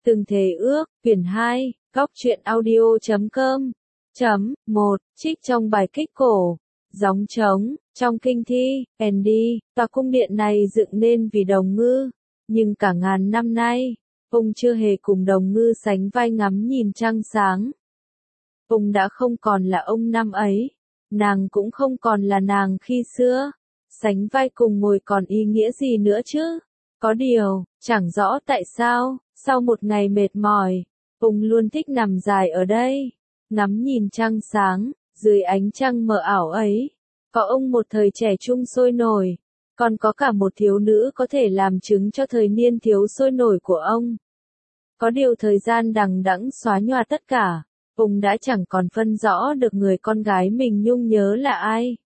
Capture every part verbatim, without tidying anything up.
Từng thề ước, quyển hai, góc truyện audio chấm com, chấm, một, trích trong bài kích cổ, gióng trống, trong kinh thi, Andy, tòa cung điện này dựng nên vì đồng ngư, nhưng cả ngàn năm nay, ông chưa hề cùng đồng ngư sánh vai ngắm nhìn trăng sáng. Ông đã không còn là ông năm ấy, nàng cũng không còn là nàng khi xưa, sánh vai cùng ngồi còn ý nghĩa gì nữa chứ? Có điều, chẳng rõ tại sao, sau một ngày mệt mỏi, ông luôn thích nằm dài ở đây, ngắm nhìn trăng sáng, dưới ánh trăng mờ ảo ấy. Có ông một thời trẻ trung sôi nổi, còn có cả một thiếu nữ có thể làm chứng cho thời niên thiếu sôi nổi của ông. Có điều thời gian đằng đẵng xóa nhòa tất cả, ông đã chẳng còn phân rõ được người con gái mình nhung nhớ là ai.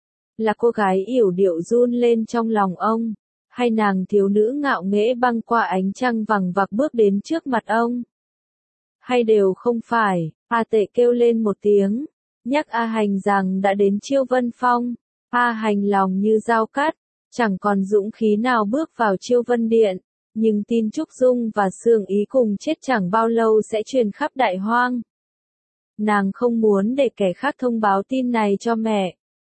Là cô gái yểu điệu run lên trong lòng ông, hay nàng thiếu nữ ngạo nghễ băng qua ánh trăng vằng vặc bước đến trước mặt ông? Hay đều không phải? A Tệ kêu lên một tiếng, nhắc A Hành rằng đã đến Chiêu Vân Phong. A Hành lòng như dao cắt, chẳng còn dũng khí nào bước vào Chiêu Vân Điện, nhưng tin Trúc Dung và Sương Ý cùng chết chẳng bao lâu sẽ truyền khắp Đại Hoang. Nàng không muốn để kẻ khác thông báo tin này cho mẹ.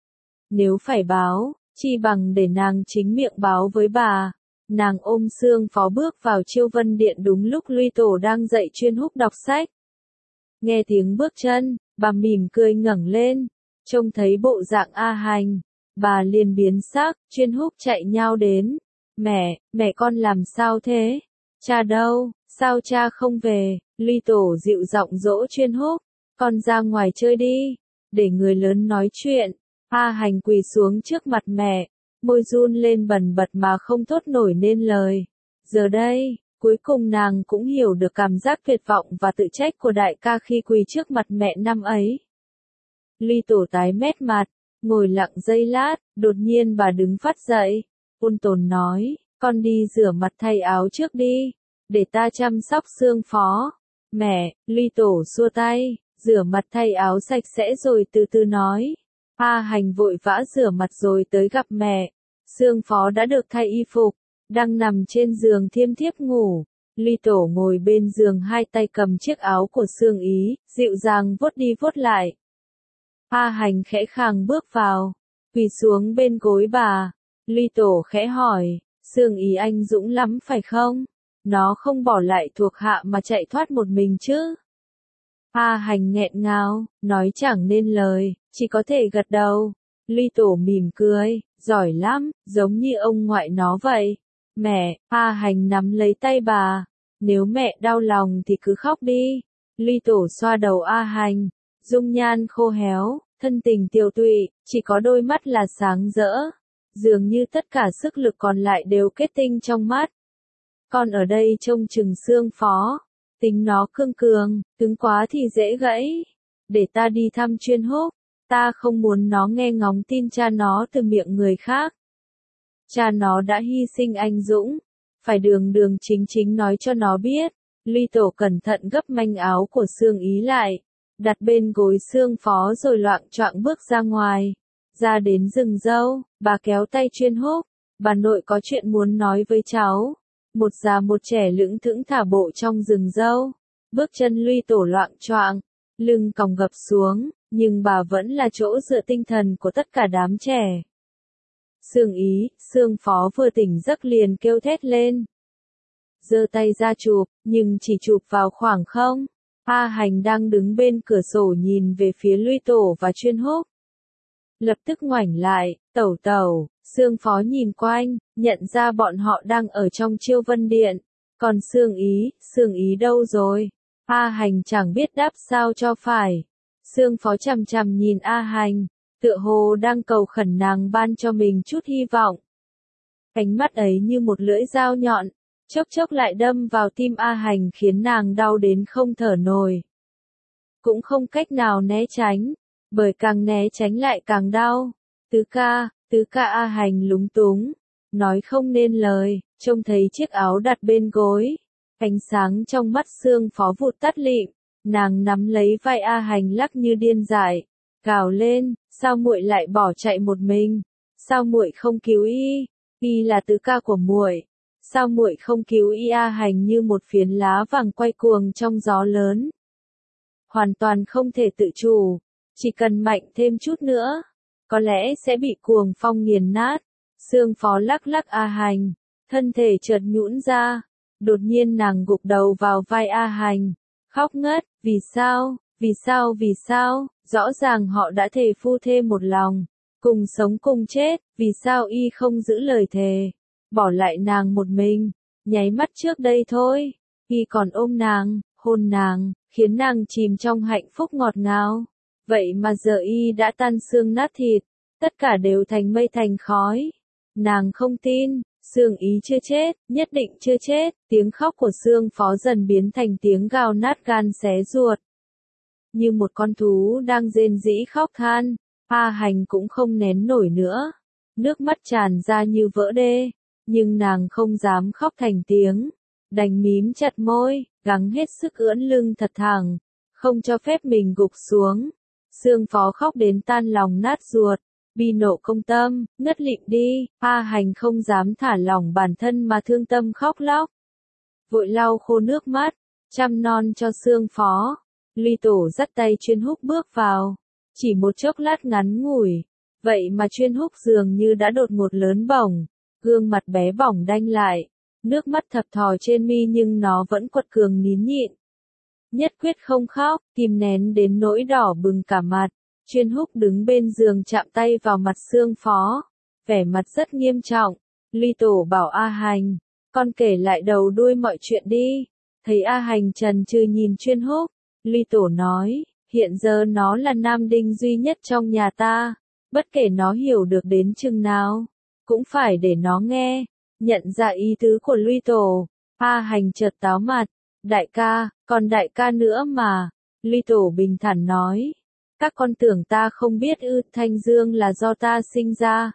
Nếu phải báo, chi bằng để nàng chính miệng báo với bà. Nàng ôm Sương Phó bước vào Chiêu Vân Điện đúng lúc Luy Tổ đang dạy Chuyên Húc đọc sách. Nghe tiếng bước chân, bà mỉm cười ngẩng lên, trông thấy bộ dạng A Hành, bà liền biến sắc. Chuyên Húc chạy nhao đến. Mẹ, mẹ con làm sao thế? Cha đâu? Sao cha không về? Luy Tổ dịu giọng dỗ Chuyên Húc, con ra ngoài chơi đi, để người lớn nói chuyện. A Hành quỳ xuống trước mặt mẹ, môi run lên bần bật mà không thốt nổi nên lời. Giờ đây, cuối cùng nàng cũng hiểu được cảm giác tuyệt vọng và tự trách của đại ca khi quỳ trước mặt mẹ năm ấy. Luy Tổ tái mét mặt, ngồi lặng giây lát, đột nhiên bà đứng phát dậy, ôn tồn nói, con đi rửa mặt thay áo trước đi, để ta chăm sóc Sương Phó. Mẹ, Luy Tổ xua tay, rửa mặt thay áo sạch sẽ rồi từ từ nói. A Hành vội vã rửa mặt rồi tới gặp mẹ. Sương Phó đã được thay y phục, đang nằm trên giường thiêm thiếp ngủ. Luy Tổ ngồi bên giường hai tay cầm chiếc áo của Sương Ý, dịu dàng vuốt đi vuốt lại. A Hành khẽ khàng bước vào, quỳ xuống bên gối bà. Luy Tổ khẽ hỏi, Sương Ý anh dũng lắm phải không? Nó không bỏ lại thuộc hạ mà chạy thoát một mình chứ? A Hành nghẹn ngào, nói chẳng nên lời, chỉ có thể gật đầu. Luy Tổ mỉm cười, giỏi lắm, giống như ông ngoại nó vậy. Mẹ, A Hành nắm lấy tay bà, nếu mẹ đau lòng thì cứ khóc đi. Luy Tổ xoa đầu A Hành, dung nhan khô héo, thân tình tiều tụy, chỉ có đôi mắt là sáng rỡ. Dường như tất cả sức lực còn lại đều kết tinh trong mắt. Con ở đây trông chừng Sương Phó. Tính nó cương cường, cứng quá thì dễ gãy. Để ta đi thăm Chuyên Húc, ta không muốn nó nghe ngóng tin cha nó từ miệng người khác. Cha nó đã hy sinh anh dũng, phải đường đường chính chính nói cho nó biết. Luy Tổ cẩn thận gấp manh áo của Sương Ý lại, đặt bên gối Sương Phó rồi loạng choạng bước ra ngoài. Ra đến rừng dâu, bà kéo tay Chuyên Húc, bà nội có chuyện muốn nói với cháu. Một già một trẻ lững thững thả bộ trong rừng dâu, bước chân Luy Tổ loạng choạng, lưng còng gập xuống, nhưng bà vẫn là chỗ dựa tinh thần của tất cả đám trẻ. Sương Ý, Sương Phó vừa tỉnh giấc liền kêu thét lên. Giơ tay ra chụp, nhưng chỉ chụp vào khoảng không. A Hành đang đứng bên cửa sổ nhìn về phía Luy Tổ và Chuyên Húc. Lập tức ngoảnh lại, tẩu tẩu. Sương Phó nhìn quanh, nhận ra bọn họ đang ở trong Chiêu Vân Điện. Còn Sương Ý, Sương Ý đâu rồi? A Hành chẳng biết đáp sao cho phải. Sương Phó chằm chằm nhìn A Hành, tựa hồ đang cầu khẩn nàng ban cho mình chút hy vọng. Ánh mắt ấy như một lưỡi dao nhọn, chốc chốc lại đâm vào tim A Hành khiến nàng đau đến không thở nổi. Cũng không cách nào né tránh, bởi càng né tránh lại càng đau. Tứ ca, tứ ca. A Hành lúng túng, nói không nên lời, trông thấy chiếc áo đặt bên gối. Ánh sáng trong mắt Sương Phó vụt tắt lịm, nàng nắm lấy vai A Hành lắc như điên dại, gào lên, sao muội lại bỏ chạy một mình? Sao muội không cứu y? Y là tứ ca của muội. sao muội không cứu y? A Hành như một phiến lá vàng quay cuồng trong gió lớn. Hoàn toàn không thể tự chủ, chỉ cần mạnh thêm chút nữa, có lẽ sẽ bị cuồng phong nghiền nát. Sương Phó lắc lắc A Hành, thân thể chợt nhũn ra, đột nhiên nàng gục đầu vào vai A Hành, khóc ngất. Vì sao, vì sao, vì sao, rõ ràng họ đã thề phu thê một lòng, cùng sống cùng chết, vì sao y không giữ lời thề, bỏ lại nàng một mình? Nháy mắt trước đây thôi, y còn ôm nàng, hôn nàng, khiến nàng chìm trong hạnh phúc ngọt ngào. Vậy mà giờ y đã tan xương nát thịt, tất cả đều thành mây thành khói. Nàng không tin, Sương Ý chưa chết, nhất định chưa chết. Tiếng khóc của Sương Phó dần biến thành tiếng gào nát gan xé ruột. Như một con thú đang rên rỉ khóc than, A Hành cũng không nén nổi nữa. Nước mắt tràn ra như vỡ đê, nhưng nàng không dám khóc thành tiếng. Đành mím chặt môi, gắng hết sức ưỡn lưng thật thẳng, không cho phép mình gục xuống. Sương Phó khóc đến tan lòng nát ruột, bi nộ công tâm, ngất lịm đi. A Hành không dám thả lỏng bản thân mà thương tâm khóc lóc. Vội lau khô nước mắt, chăm non cho Sương Phó. Ly Tổ dắt tay Chuyên Húc bước vào, chỉ một chốc lát ngắn ngủi, vậy mà Chuyên Húc dường như đã đột ngột lớn bổng, gương mặt bé bỏng đanh lại, nước mắt thập thò trên mi nhưng nó vẫn quật cường nín nhịn. Nhất quyết không khóc, kìm nén đến nỗi đỏ bừng cả mặt. Chuyên Húc đứng bên giường chạm tay vào mặt Sương Phó, vẻ mặt rất nghiêm trọng. Ly Tổ bảo A Hành, con kể lại đầu đuôi mọi chuyện đi. Thấy A Hành chần chừ nhìn Chuyên Húc, Ly Tổ nói, hiện giờ nó là nam đinh duy nhất trong nhà ta, bất kể nó hiểu được đến chừng nào, cũng phải để nó nghe. Nhận ra ý tứ của Ly Tổ, A Hành chợt táo mặt, đại ca, còn đại ca nữa mà. Ly Tổ bình thản nói, các con tưởng ta không biết ư? Thanh Dương là do ta sinh ra,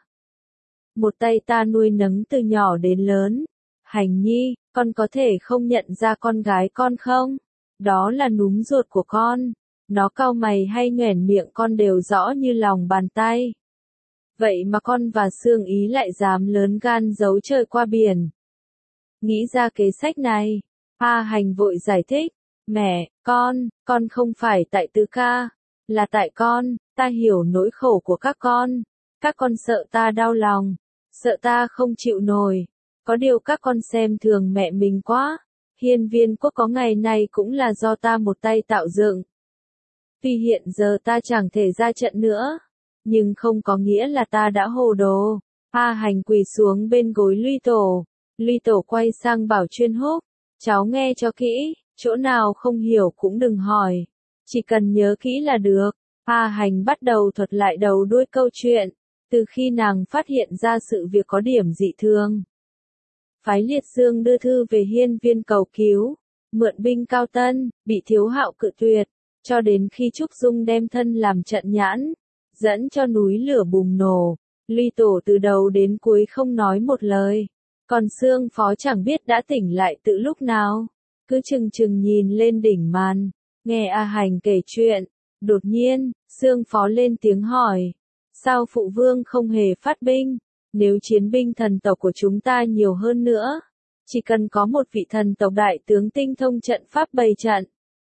một tay ta nuôi nấng từ nhỏ đến lớn. Hành nhi, con có thể không nhận ra con gái con không? Đó là núm ruột của con. Nó cau mày hay nhoẻn miệng con đều rõ như lòng bàn tay. Vậy mà con và Sương Ý lại dám lớn gan giấu trời qua biển. Nghĩ ra kế sách này, A Hành vội giải thích, mẹ, con, con không phải tại Tứ ca, là tại con, ta hiểu nỗi khổ của các con. Các con sợ ta đau lòng, sợ ta không chịu nổi. Có điều các con xem thường mẹ mình quá. Hiên Viên Quốc có ngày này cũng là do ta một tay tạo dựng. Tuy hiện giờ ta chẳng thể ra trận nữa, nhưng không có nghĩa là ta đã hồ đồ. A Hành quỳ xuống bên gối Ly Tổ. Ly Tổ quay sang bảo Chuyên Húc, cháu nghe cho kỹ, chỗ nào không hiểu cũng đừng hỏi, chỉ cần nhớ kỹ là được. A Hành bắt đầu thuật lại đầu đuôi câu chuyện, từ khi nàng phát hiện ra sự việc có điểm dị thường. Phái Liệt Dương đưa thư về Hiên Viên cầu cứu, mượn binh Cao Tân, bị Thiếu Hạo cự tuyệt, cho đến khi Trúc Dung đem thân làm trận nhãn, dẫn cho núi lửa bùng nổ. Ly Tổ từ đầu đến cuối không nói một lời, còn Sương Phó chẳng biết đã tỉnh lại từ lúc nào, cứ chừng chừng nhìn lên đỉnh màn, nghe A Hành kể chuyện. Đột nhiên, Sương Phó lên tiếng hỏi, sao phụ vương không hề phát binh? Nếu chiến binh thần tộc của chúng ta nhiều hơn nữa, chỉ cần có một vị thần tộc đại tướng tinh thông trận pháp bày trận,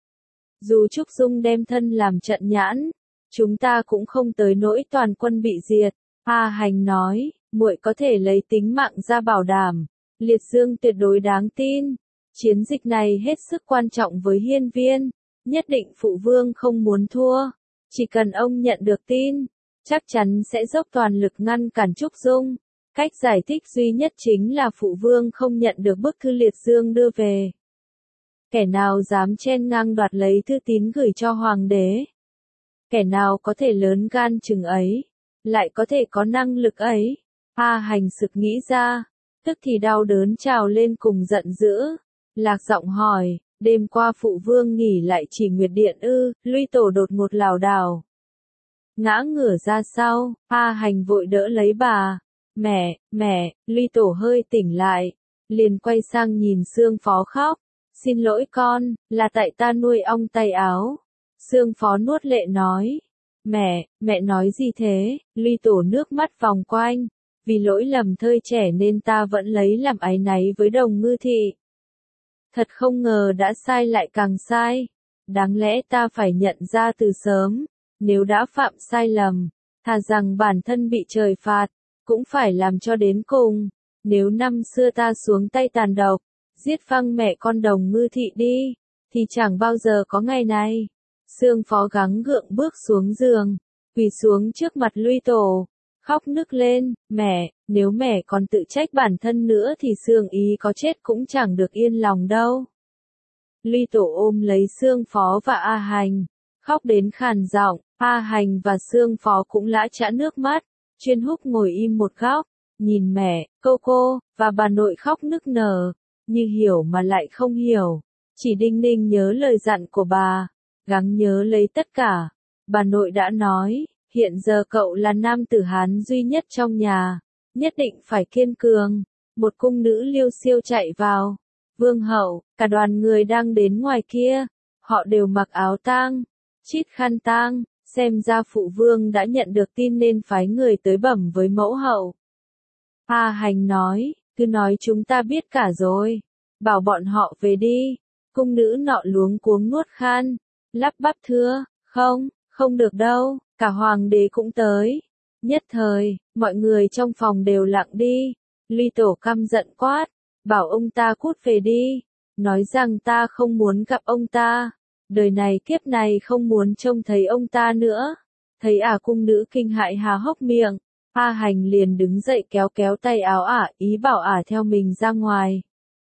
dù Trúc Dung đem thân làm trận nhãn, chúng ta cũng không tới nỗi toàn quân bị diệt. A Hành nói, muội có thể lấy tính mạng ra bảo đảm, Liệt Dương tuyệt đối đáng tin. Chiến dịch này hết sức quan trọng với Hiên Viên, nhất định phụ vương không muốn thua. Chỉ cần ông nhận được tin, chắc chắn sẽ dốc toàn lực ngăn cản Trúc Dung. Cách giải thích duy nhất chính là phụ vương không nhận được bức thư Liệt Dương đưa về. Kẻ nào dám chen ngang đoạt lấy thư tín gửi cho hoàng đế? Kẻ nào có thể lớn gan chừng ấy, lại có thể có năng lực ấy? A Hành sực nghĩ ra, tức thì đau đớn trào lên cùng giận dữ. Lạc giọng hỏi, đêm qua phụ vương nghỉ lại Chỉ Nguyệt Điện ư? Ly Tổ đột ngột lảo đảo, ngã ngửa ra sau. A Hành vội đỡ lấy bà. Mẹ, mẹ. Ly Tổ hơi tỉnh lại, liền quay sang nhìn Sương Phó khóc. Xin lỗi con, là tại ta nuôi ong tay áo. Sương Phó nuốt lệ nói. Mẹ, mẹ nói gì thế? Ly Tổ nước mắt vòng quanh, vì lỗi lầm thời trẻ nên ta vẫn lấy làm áy náy với Đồng Ngư Thị. Thật không ngờ đã sai lại càng sai. Đáng lẽ ta phải nhận ra từ sớm, nếu đã phạm sai lầm, thà rằng bản thân bị trời phạt, cũng phải làm cho đến cùng. Nếu năm xưa ta xuống tay tàn độc, giết phăng mẹ con Đồng Ngư Thị đi, thì chẳng bao giờ có ngày này. Sương Phó gắng gượng bước xuống giường, quỳ xuống trước mặt Luy Tổ, khóc nức lên, mẹ, nếu mẹ còn tự trách bản thân nữa thì Sương Ý có chết cũng chẳng được yên lòng đâu. Luy Tổ ôm lấy Sương Phó và A Hành, khóc đến khàn giọng. A Hành và Sương Phó cũng lã chã nước mắt. Chuyên Húc ngồi im một góc, nhìn mẹ, cô cô, và bà nội khóc nức nở, như hiểu mà lại không hiểu. Chỉ đinh ninh nhớ lời dặn của bà, gắng nhớ lấy tất cả. Bà nội đã nói, hiện giờ cậu là nam tử Hán duy nhất trong nhà, nhất định phải kiên cường. Một cung nữ liêu xiêu chạy vào. Vương hậu, cả đoàn người đang đến ngoài kia, họ đều mặc áo tang, chít khăn tang, xem ra phụ vương đã nhận được tin nên phái người tới bẩm với mẫu hậu. A Hành nói, cứ nói chúng ta biết cả rồi, bảo bọn họ về đi. Cung nữ nọ luống cuống nuốt khan, lắp bắp thưa, không, không được đâu, cả hoàng đế cũng tới. Nhất thời, mọi người trong phòng đều lặng đi. Luy Tổ căm giận quát, bảo ông ta cút về đi, nói rằng ta không muốn gặp ông ta, đời này kiếp này không muốn trông thấy ông ta nữa. Thấy ả cung nữ kinh hãi há hốc miệng, A Hành liền đứng dậy kéo kéo tay áo ả, ý bảo ả theo mình ra ngoài.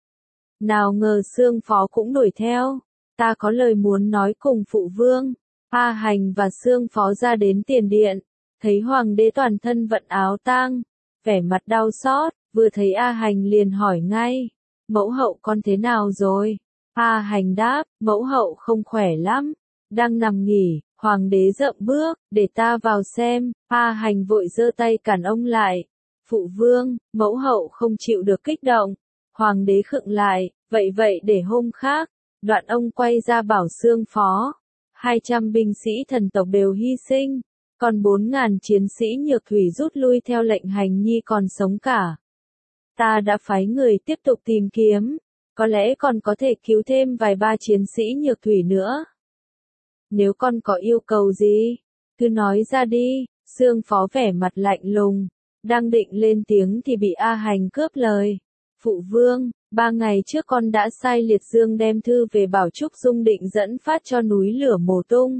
Nào ngờ Sương Phó cũng đuổi theo, ta có lời muốn nói cùng phụ vương. A Hành và Sương Phó ra đến tiền điện, thấy hoàng đế toàn thân vận áo tang, vẻ mặt đau xót, vừa thấy A Hành liền hỏi ngay, mẫu hậu con thế nào rồi? A Hành đáp, mẫu hậu không khỏe lắm, đang nằm nghỉ. Hoàng đế dậm bước, để ta vào xem. A Hành vội giơ tay cản ông lại. Phụ vương, mẫu hậu không chịu được kích động. Hoàng đế khựng lại, vậy vậy để hôm khác. Đoạn ông quay ra bảo Sương Phó, hai trăm binh sĩ thần tộc đều hy sinh, còn bốn ngàn chiến sĩ nhược thủy rút lui theo lệnh Hành Nhi còn sống cả. Ta đã phái người tiếp tục tìm kiếm, có lẽ còn có thể cứu thêm vài ba chiến sĩ nhược thủy nữa. Nếu con có yêu cầu gì, cứ nói ra đi. Sương Phó vẻ mặt lạnh lùng, đang định lên tiếng thì bị A Hành cướp lời. Phụ vương, ba ngày trước con đã sai Liệt Dương đem thư về bảo Trúc Dung định dẫn phát cho núi lửa Mồ Tung.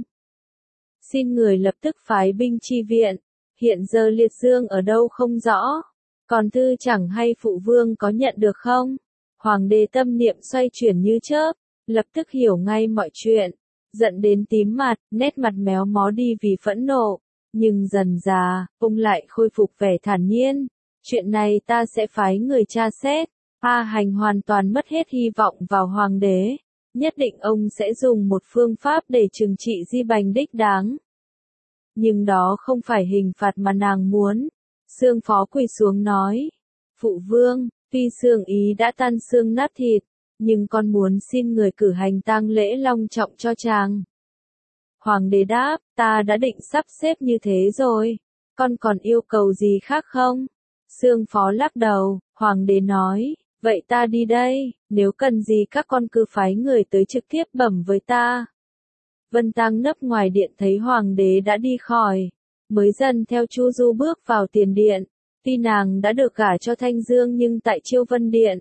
Xin người lập tức phái binh chi viện, hiện giờ Liệt Dương ở đâu không rõ, còn thư chẳng hay phụ vương có nhận được không? Hoàng đế tâm niệm xoay chuyển như chớp, lập tức hiểu ngay mọi chuyện. Giận đến tím mặt, nét mặt méo mó đi vì phẫn nộ, nhưng dần dà, ông lại khôi phục vẻ thản nhiên. Chuyện này ta sẽ phái người tra xét. A Hành hoàn toàn mất hết hy vọng vào hoàng đế, nhất định ông sẽ dùng một phương pháp để trừng trị Di Bành đích đáng. Nhưng đó không phải hình phạt mà nàng muốn. Sương Phó quỳ xuống nói, phụ vương, tuy Sương Ý đã tan xương nát thịt, nhưng con muốn xin người cử hành tang lễ long trọng cho chàng. Hoàng đế đáp, ta đã định sắp xếp như thế rồi, con còn yêu cầu gì khác không? Sương Phó lắc đầu. Hoàng đế nói, vậy ta đi đây, nếu cần gì các con cứ phái người tới trực tiếp bẩm với ta. Vân Tăng nấp ngoài điện thấy hoàng đế đã đi khỏi, mới dần theo Chu Du bước vào tiền điện. Tuy nàng đã được gả cho Thanh Dương nhưng tại Chiêu Vân Điện,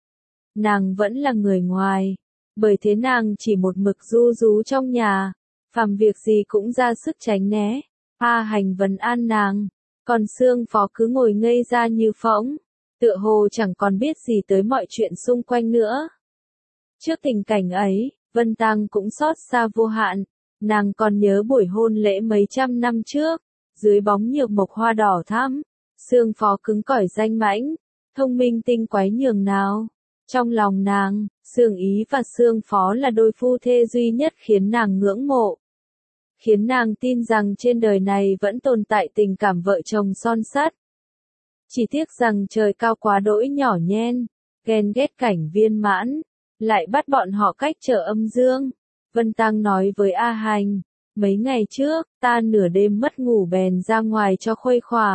nàng vẫn là người ngoài, bởi thế nàng chỉ một mực ru rú trong nhà, phàm việc gì cũng ra sức tránh né. A Hành vấn an nàng, còn Sương Phó cứ ngồi ngây ra như phỗng, tựa hồ chẳng còn biết gì tới mọi chuyện xung quanh nữa. Trước tình cảnh ấy, Vân Tăng cũng xót xa vô hạn, nàng còn nhớ buổi hôn lễ mấy trăm năm trước, dưới bóng nhược mộc hoa đỏ thắm, Sương Phó cứng cỏi danh mãnh, thông minh tinh quái nhường nào. Trong lòng nàng, Sương Ý và Sương Phó là đôi phu thê duy nhất khiến nàng ngưỡng mộ, khiến nàng tin rằng trên đời này vẫn tồn tại tình cảm vợ chồng son sắt. Chỉ tiếc rằng trời cao quá đỗi nhỏ nhen, ghen ghét cảnh viên mãn, lại bắt bọn họ cách trở âm dương. Vân Tăng nói với A Hành, mấy ngày trước, ta nửa đêm mất ngủ bèn ra ngoài cho khuây khỏa,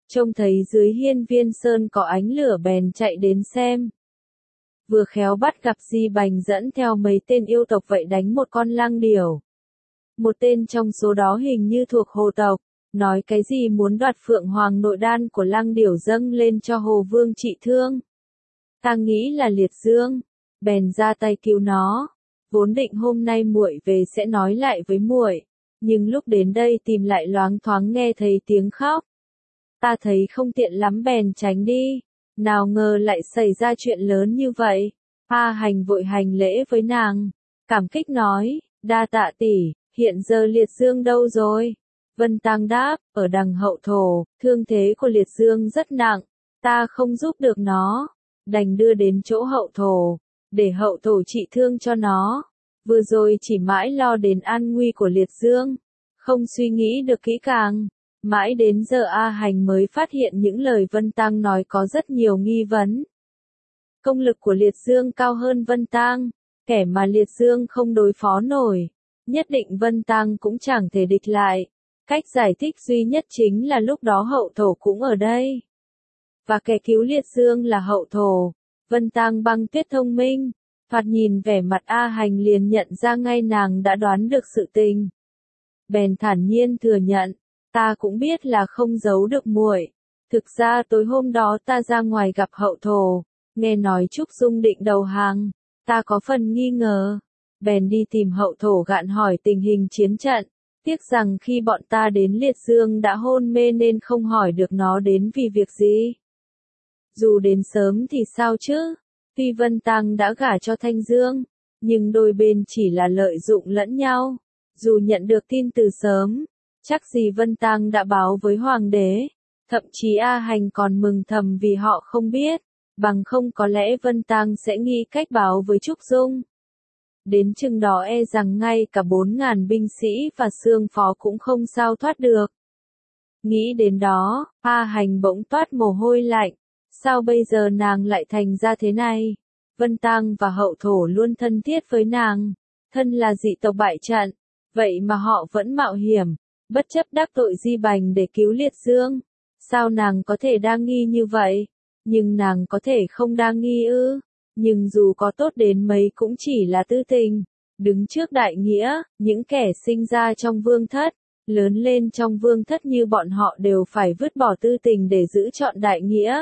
trông thấy dưới hiên viên sơn có ánh lửa bèn chạy đến xem. Vừa khéo bắt gặp Di Bành dẫn theo mấy tên yêu tộc vậy đánh một con lang điểu. Một tên trong số đó hình như thuộc hồ tộc, nói cái gì muốn đoạt phượng hoàng nội đan của lang điểu dâng lên cho hồ vương trị thương. Ta nghĩ là Liệt Dương, bèn ra tay cứu nó. Vốn định hôm nay muội về sẽ nói lại với muội, nhưng lúc đến đây tìm lại loáng thoáng nghe thấy tiếng khóc. Ta thấy không tiện lắm bèn tránh đi, nào ngờ lại xảy ra chuyện lớn như vậy. A Hành vội hành lễ với nàng, cảm kích nói, đa tạ tỷ, hiện giờ Liệt Dương đâu rồi? Vân Tăng đáp, ở đằng hậu thổ, thương thế của Liệt Dương rất nặng, ta không giúp được nó, đành đưa đến chỗ hậu thổ, để hậu thổ trị thương cho nó. Vừa rồi chỉ mãi lo đến an nguy của Liệt Dương, không suy nghĩ được kỹ càng. Mãi đến giờ A Hành mới phát hiện những lời Vân Tăng nói có rất nhiều nghi vấn. Công lực của Liệt Dương cao hơn Vân Tăng, kẻ mà Liệt Dương không đối phó nổi, nhất định Vân Tăng cũng chẳng thể địch lại. Cách giải thích duy nhất chính là lúc đó hậu thổ cũng ở đây. Và kẻ cứu Liệt Dương là hậu thổ. Vân Tăng Băng Tuyết thông minh, thoạt nhìn vẻ mặt A Hành liền nhận ra ngay nàng đã đoán được sự tình. Bèn thản nhiên thừa nhận, ta cũng biết là không giấu được muội. Thực ra tối hôm đó ta ra ngoài gặp hậu thổ, nghe nói Trúc Dung định đầu hàng, ta có phần nghi ngờ. Bèn đi tìm hậu thổ gạn hỏi tình hình chiến trận, tiếc rằng khi bọn ta đến Liệt Dương đã hôn mê nên không hỏi được nó đến vì việc gì. Dù đến sớm thì sao chứ, tuy Vân Tăng đã gả cho Thanh Dương, nhưng đôi bên chỉ là lợi dụng lẫn nhau. Dù nhận được tin từ sớm, chắc gì Vân Tăng đã báo với Hoàng đế, thậm chí A Hành còn mừng thầm vì họ không biết, bằng không có lẽ Vân Tăng sẽ nghĩ cách báo với Trúc Dung. Đến chừng đó e rằng ngay cả bốn ngàn binh sĩ và xương phó cũng không sao thoát được. Nghĩ đến đó, A Hành bỗng toát mồ hôi lạnh, sao bây giờ nàng lại thành ra thế này? Vân Tăng và hậu thổ luôn thân thiết với nàng, thân là dị tộc bại trận, vậy mà họ vẫn mạo hiểm, bất chấp đắc tội Di Bành để cứu Liệt Dương. Sao nàng có thể đa nghi như vậy? Nhưng nàng có thể không đa nghi ư? Nhưng dù có tốt đến mấy cũng chỉ là tư tình. Đứng trước đại nghĩa, những kẻ sinh ra trong vương thất, lớn lên trong vương thất như bọn họ đều phải vứt bỏ tư tình để giữ trọn đại nghĩa.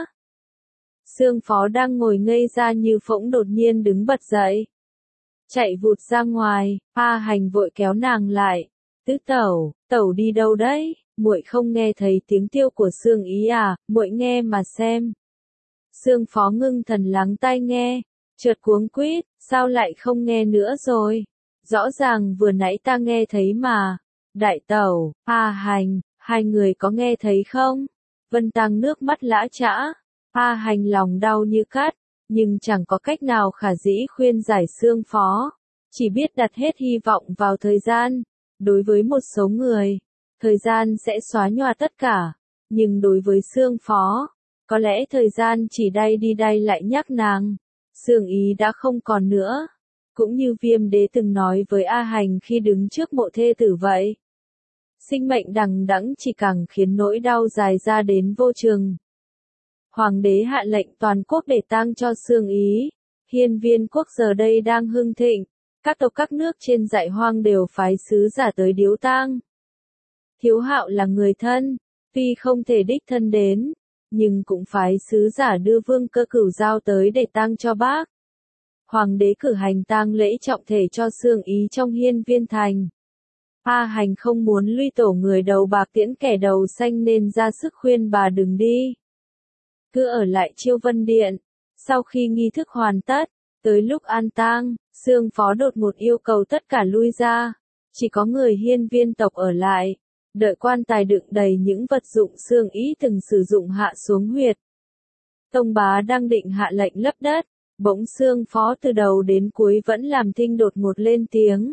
Sương Phó đang ngồi ngây ra như phỗng đột nhiên đứng bật dậy. Chạy vụt ra ngoài, A Hành vội kéo nàng lại. Tứ tẩu, tẩu đi đâu đấy? Muội không nghe thấy tiếng tiêu của Sương Ý à? Muội nghe mà xem. Sương Phó ngưng thần lắng tai nghe, chợt cuống quýt, sao lại không nghe nữa rồi? Rõ ràng vừa nãy ta nghe thấy mà. Đại tẩu, A Hành, hai người có nghe thấy không? Vân Tăng nước mắt lã chã. A Hành lòng đau như cắt, nhưng chẳng có cách nào khả dĩ khuyên giải Sương Phó, chỉ biết đặt hết hy vọng vào thời gian. Đối với một số người, thời gian sẽ xóa nhòa tất cả, nhưng đối với Sương Phó, có lẽ thời gian chỉ đay đi đay lại nhắc nàng, Sương Ý đã không còn nữa, cũng như Viêm Đế từng nói với A Hành khi đứng trước mộ thê tử vậy. Sinh mệnh đằng đẵng chỉ càng khiến nỗi đau dài ra đến vô chừng. Hoàng đế hạ lệnh toàn quốc để tang cho Sương Ý, Hiên Viên quốc giờ đây đang hưng thịnh, các tộc các nước trên dải hoang đều phái sứ giả tới điếu tang. Thiếu Hạo là người thân, tuy không thể đích thân đến, nhưng cũng phái sứ giả đưa Vương Cơ Cửu Giao tới để tang cho bác. Hoàng đế cử hành tang lễ trọng thể cho Sương Ý trong Hiên Viên thành. A Hành không muốn lui tổ người đầu bạc tiễn kẻ đầu xanh nên ra sức khuyên bà đừng đi. Cứ ở lại Chiêu Vân Điện. Sau khi nghi thức hoàn tất, tới lúc an tang, Sương Phó đột ngột yêu cầu tất cả lui ra. Chỉ có người Hiên Viên tộc ở lại, đợi quan tài đựng đầy những vật dụng Sương Ý từng sử dụng hạ xuống huyệt. Tông bá đang định hạ lệnh lấp đất, bỗng Sương Phó từ đầu đến cuối vẫn làm thinh đột ngột lên tiếng.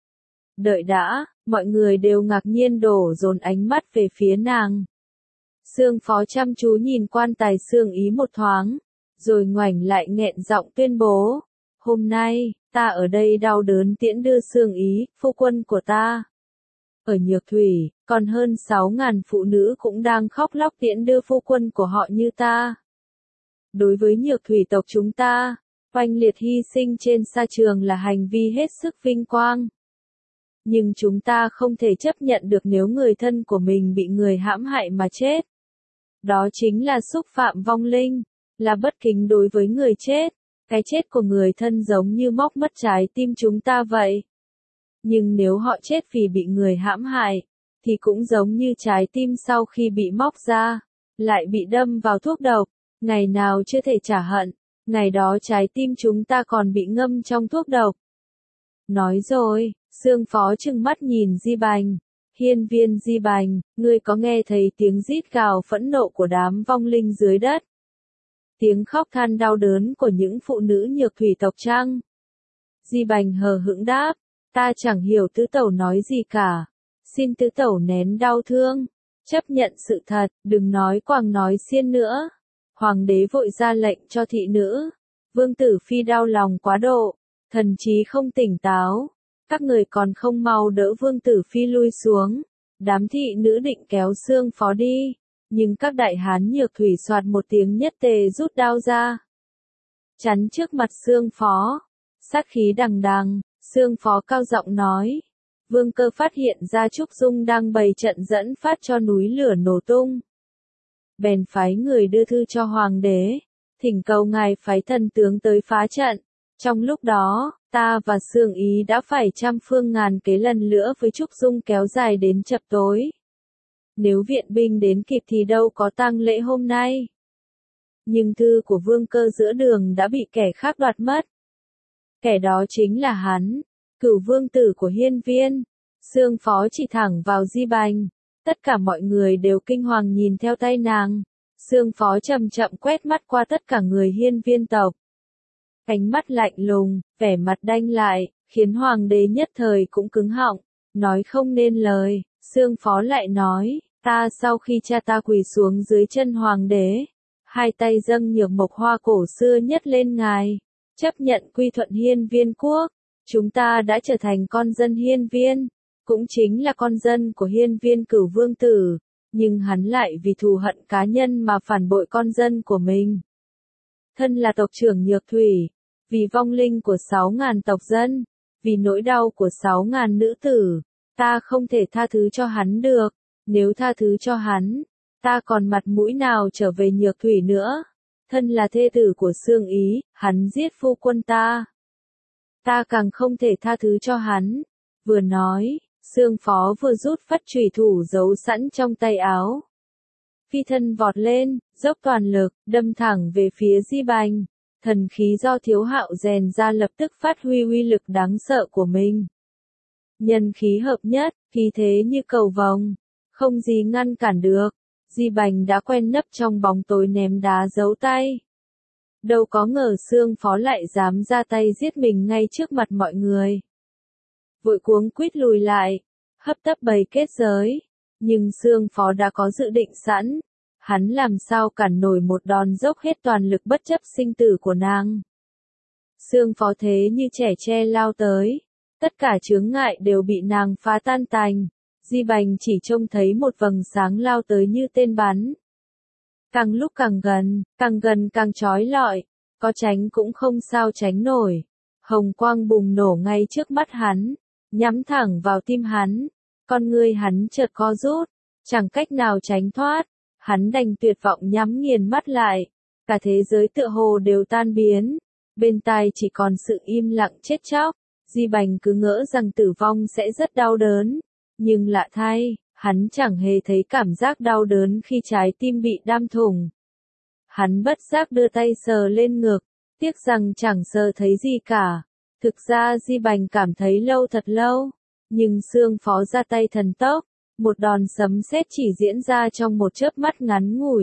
Đợi đã, mọi người đều ngạc nhiên đổ dồn ánh mắt về phía nàng. Sương Phó chăm chú nhìn quan tài Sương Ý một thoáng, rồi ngoảnh lại nghẹn giọng tuyên bố, hôm nay, ta ở đây đau đớn tiễn đưa Sương Ý, phu quân của ta. ở Nhược Thủy, còn hơn sáu ngàn phụ nữ cũng đang khóc lóc tiễn đưa phu quân của họ như ta. Đối với Nhược Thủy tộc chúng ta, oanh liệt hy sinh trên sa trường là hành vi hết sức vinh quang. Nhưng chúng ta không thể chấp nhận được nếu người thân của mình bị người hãm hại mà chết. Đó chính là xúc phạm vong linh, là bất kính đối với người chết. Cái chết của người thân giống như móc mất trái tim chúng ta vậy. Nhưng nếu họ chết vì bị người hãm hại, thì cũng giống như trái tim sau khi bị móc ra, lại bị đâm vào thuốc độc, ngày nào chưa thể trả hận, ngày đó trái tim chúng ta còn bị ngâm trong thuốc độc. Nói rồi, Sương Phó trừng mắt nhìn Di Bành. Hiên Viên Di Bành, ngươi có nghe thấy tiếng rít gào phẫn nộ của đám vong linh dưới đất? Tiếng khóc than đau đớn của những phụ nữ Nhược Thủy tộc chăng? Di Bành hờ hững đáp, ta chẳng hiểu tứ tẩu nói gì cả. Xin tứ tẩu nén đau thương, chấp nhận sự thật, đừng nói quàng nói xiên nữa. Hoàng đế vội ra lệnh cho thị nữ. Vương Tử Phi đau lòng quá độ, thần trí không tỉnh táo. Các người còn không mau đỡ Vương Tử Phi lui xuống. Đám thị nữ định kéo Sương Phó đi. Nhưng các đại hán Nhược Thủy soạt một tiếng nhất tề rút đao ra. Chắn trước mặt Sương Phó. Sát khí đằng đằng, Sương Phó cao giọng nói. Vương Cơ phát hiện ra Trúc Dung đang bày trận dẫn phát cho núi lửa nổ tung. Bèn phái người đưa thư cho Hoàng đế, thỉnh cầu ngài phái thần tướng tới phá trận. Trong lúc đó, ta và Sương Ý đã phải trăm phương ngàn kế lần nữa với Trúc Dung kéo dài đến chập tối. Nếu viện binh đến kịp thì đâu có tang lễ hôm nay. Nhưng thư của Vương Cơ giữa đường đã bị kẻ khác đoạt mất. Kẻ đó chính là hắn, Cửu vương tử của Hiên Viên. Sương Phó chỉ thẳng vào Di Bành. Tất cả mọi người đều kinh hoàng nhìn theo tay nàng. Sương Phó chậm chậm quét mắt qua tất cả người Hiên Viên tộc. Ánh mắt lạnh lùng, vẻ mặt đanh lại, khiến Hoàng đế nhất thời cũng cứng họng, nói không nên lời. Sương Phó lại nói, ta sau khi cha ta quỳ xuống dưới chân Hoàng đế, hai tay dâng nhược mộc hoa cổ xưa nhất lên ngài, chấp nhận quy thuận Hiên Viên quốc. Chúng ta đã trở thành con dân Hiên Viên, cũng chính là con dân của Hiên Viên Cửu vương tử, nhưng hắn lại vì thù hận cá nhân mà phản bội con dân của mình. Thân là tộc trưởng Nhược Thủy, vì vong linh của sáu ngàn tộc dân, vì nỗi đau của sáu ngàn nữ tử, ta không thể tha thứ cho hắn được. Nếu tha thứ cho hắn, ta còn mặt mũi nào trở về Nhược Thủy nữa. Thân là thê tử của Sương Ý, hắn giết phu quân ta. Ta càng không thể tha thứ cho hắn. Vừa nói, Sương Phó vừa rút phất chùy thủ giấu sẵn trong tay áo. Phi thân vọt lên, dốc toàn lực, đâm thẳng về phía Di Bành. Thần khí do Thiếu Hạo rèn ra lập tức phát huy uy lực đáng sợ của mình. Nhân khí hợp nhất, khí thế như cầu vồng, không gì ngăn cản được. Di Bành đã quen nấp trong bóng tối ném đá giấu tay. Đâu có ngờ Sương Phó lại dám ra tay giết mình ngay trước mặt mọi người. Vội cuống quýt lùi lại, hấp tấp bày kết giới. Nhưng Sương Phó đã có dự định sẵn. Hắn làm sao cản nổi một đòn dốc hết toàn lực bất chấp sinh tử của nàng. Sương Phó thế như trẻ tre lao tới. Tất cả chướng ngại đều bị nàng phá tan tành. Di Bành chỉ trông thấy một vầng sáng lao tới như tên bắn. Càng lúc càng gần, càng gần càng chói lọi, có tránh cũng không sao tránh nổi. Hồng quang bùng nổ ngay trước mắt hắn, nhắm thẳng vào tim hắn. Con ngươi hắn chợt co rút, chẳng cách nào tránh thoát. Hắn đành tuyệt vọng nhắm nghiền mắt lại. Cả thế giới tựa hồ đều tan biến. Bên tai chỉ còn sự im lặng chết chóc. Di Bành cứ ngỡ rằng tử vong sẽ rất đau đớn. Nhưng lạ thay, hắn chẳng hề thấy cảm giác đau đớn khi trái tim bị đâm thủng. Hắn bất giác đưa tay sờ lên ngực, tiếc rằng chẳng sờ thấy gì cả. Thực ra Di Bành cảm thấy lâu thật lâu, nhưng Sương Phó ra tay thần tốc, một đòn sấm sét chỉ diễn ra trong một chớp mắt ngắn ngủi.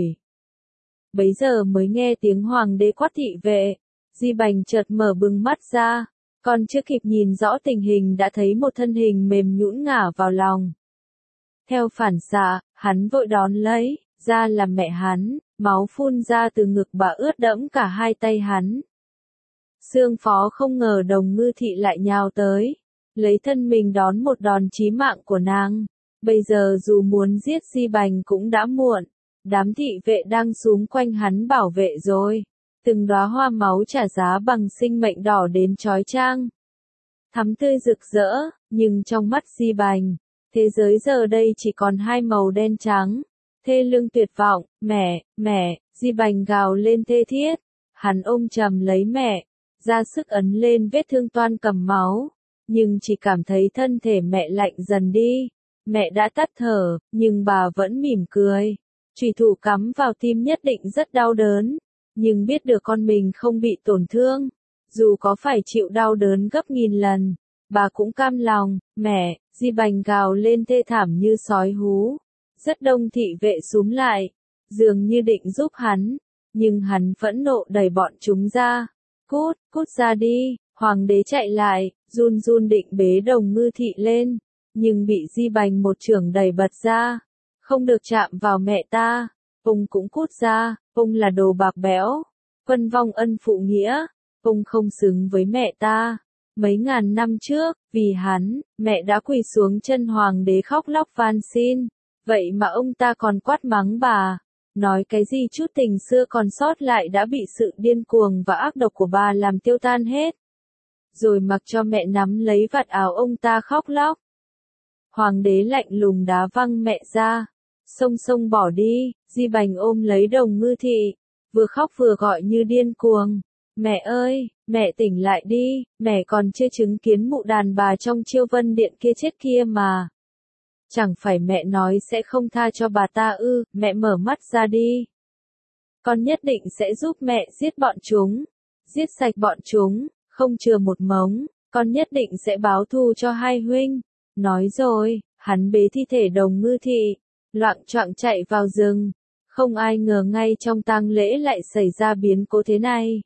Bấy giờ mới nghe tiếng Hoàng đế quát thị vệ, Di Bành chợt mở bừng mắt ra. Còn chưa kịp nhìn rõ tình hình đã thấy một thân hình mềm nhũn ngả vào lòng. Theo phản xạ, hắn vội đón lấy, ra là mẹ hắn, máu phun ra từ ngực bà ướt đẫm cả hai tay hắn. Sương Phó không ngờ Đồng Ngư Thị lại nhào tới, lấy thân mình đón một đòn chí mạng của nàng. Bây giờ dù muốn giết Di Bành cũng đã muộn. Đám thị vệ đang xúm quanh hắn bảo vệ rồi. Từng đóa hoa máu trả giá bằng sinh mệnh đỏ đến chói chang. Thắm tươi rực rỡ, nhưng trong mắt Di Bành, thế giới giờ đây chỉ còn hai màu đen trắng. Thê lương tuyệt vọng, mẹ, mẹ, Di Bành gào lên thê thiết. Hắn ôm chầm lấy mẹ, ra sức ấn lên vết thương toan cầm máu. Nhưng chỉ cảm thấy thân thể mẹ lạnh dần đi. Mẹ đã tắt thở, nhưng bà vẫn mỉm cười. Chùy thủ cắm vào tim nhất định rất đau đớn. Nhưng biết được con mình không bị tổn thương. Dù có phải chịu đau đớn gấp nghìn lần, bà cũng cam lòng. Mẹ, Di Bành gào lên thê thảm như sói hú. Rất đông thị vệ xúm lại, dường như định giúp hắn. Nhưng hắn phẫn nộ đẩy bọn chúng ra. Cút, cút ra đi. Hoàng đế chạy lại, run run định bế Đồng Ngư Thị lên. Nhưng bị Di Bành một chưởng đẩy bật ra. Không được chạm vào mẹ ta. Ông cũng cút ra, ông là đồ bạc bẽo. Vân vong ân phụ nghĩa. Ông không xứng với mẹ ta. Mấy ngàn năm trước, vì hắn, mẹ đã quỳ xuống chân hoàng đế khóc lóc van xin. Vậy mà ông ta còn quát mắng bà. Nói cái gì chút tình xưa còn sót lại đã bị sự điên cuồng và ác độc của bà làm tiêu tan hết. Rồi mặc cho mẹ nắm lấy vạt áo ông ta khóc lóc. Hoàng đế lạnh lùng đá văng mẹ ra. Xông xông bỏ đi, Di Bành ôm lấy Đồng Ngư Thị. Vừa khóc vừa gọi như điên cuồng. Mẹ ơi, mẹ tỉnh lại đi, mẹ còn chưa chứng kiến mụ đàn bà trong Chiêu Vân Điện kia chết kia mà. Chẳng phải mẹ nói sẽ không tha cho bà ta ư, mẹ mở mắt ra đi. Con nhất định sẽ giúp mẹ giết bọn chúng. Giết sạch bọn chúng, không chừa một mống, con nhất định sẽ báo thù cho hai huynh. Nói rồi, hắn bế thi thể Đồng Ngư Thị, loạng choạng chạy vào rừng. Không ai ngờ ngay trong tang lễ lại xảy ra biến cố thế này.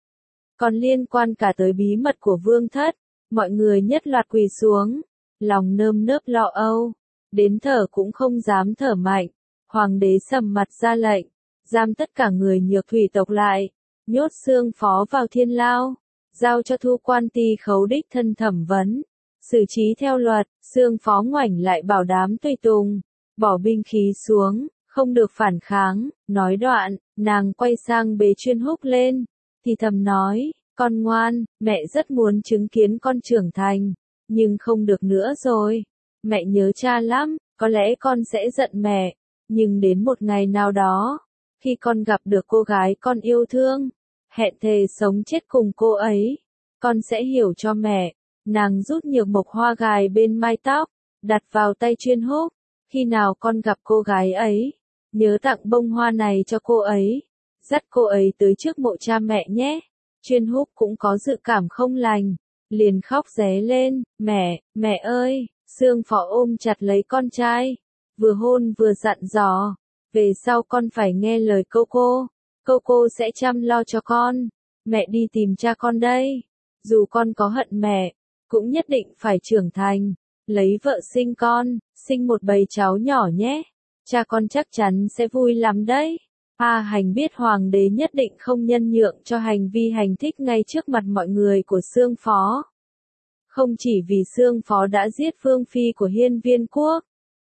Còn liên quan cả tới bí mật của vương thất, mọi người nhất loạt quỳ xuống, lòng nơm nớp lo âu, đến thở cũng không dám thở mạnh. Hoàng đế sầm mặt ra lệnh, giam tất cả người Nhược Thủy tộc lại, nhốt Xương Phó vào thiên lao, giao cho Thu Quan Ty Khấu đích thân thẩm vấn, xử trí theo luật. Xương Phó ngoảnh lại bảo đám tùy tùng, bỏ binh khí xuống, không được phản kháng. Nói đoạn, nàng quay sang bế Chuyên Húc lên, thì thầm nói, con ngoan, mẹ rất muốn chứng kiến con trưởng thành, nhưng không được nữa rồi. Mẹ nhớ cha lắm, có lẽ con sẽ giận mẹ, nhưng đến một ngày nào đó, khi con gặp được cô gái con yêu thương, hẹn thề sống chết cùng cô ấy, con sẽ hiểu cho mẹ. Nàng rút nhược mộc hoa gài bên mai tóc, đặt vào tay Chuyên Húc. Khi nào con gặp cô gái ấy, nhớ tặng bông hoa này cho cô ấy, dắt cô ấy tới trước mộ cha mẹ nhé. Chuyên Húc cũng có dự cảm không lành, liền khóc ré lên. Mẹ, mẹ ơi! Xương Phó ôm chặt lấy con trai, vừa hôn vừa dặn dò, về sau con phải nghe lời cô cô, cô cô sẽ chăm lo cho con. Mẹ đi tìm cha con đây, dù con có hận mẹ, cũng nhất định phải trưởng thành, lấy vợ sinh con, sinh một bầy cháu nhỏ nhé. Cha con chắc chắn sẽ vui lắm đấy. A Hành biết hoàng đế nhất định không nhân nhượng cho hành vi hành thích ngay trước mặt mọi người của Xương Phó. Không chỉ vì Xương Phó đã giết vương phi của Hiên Viên Quốc,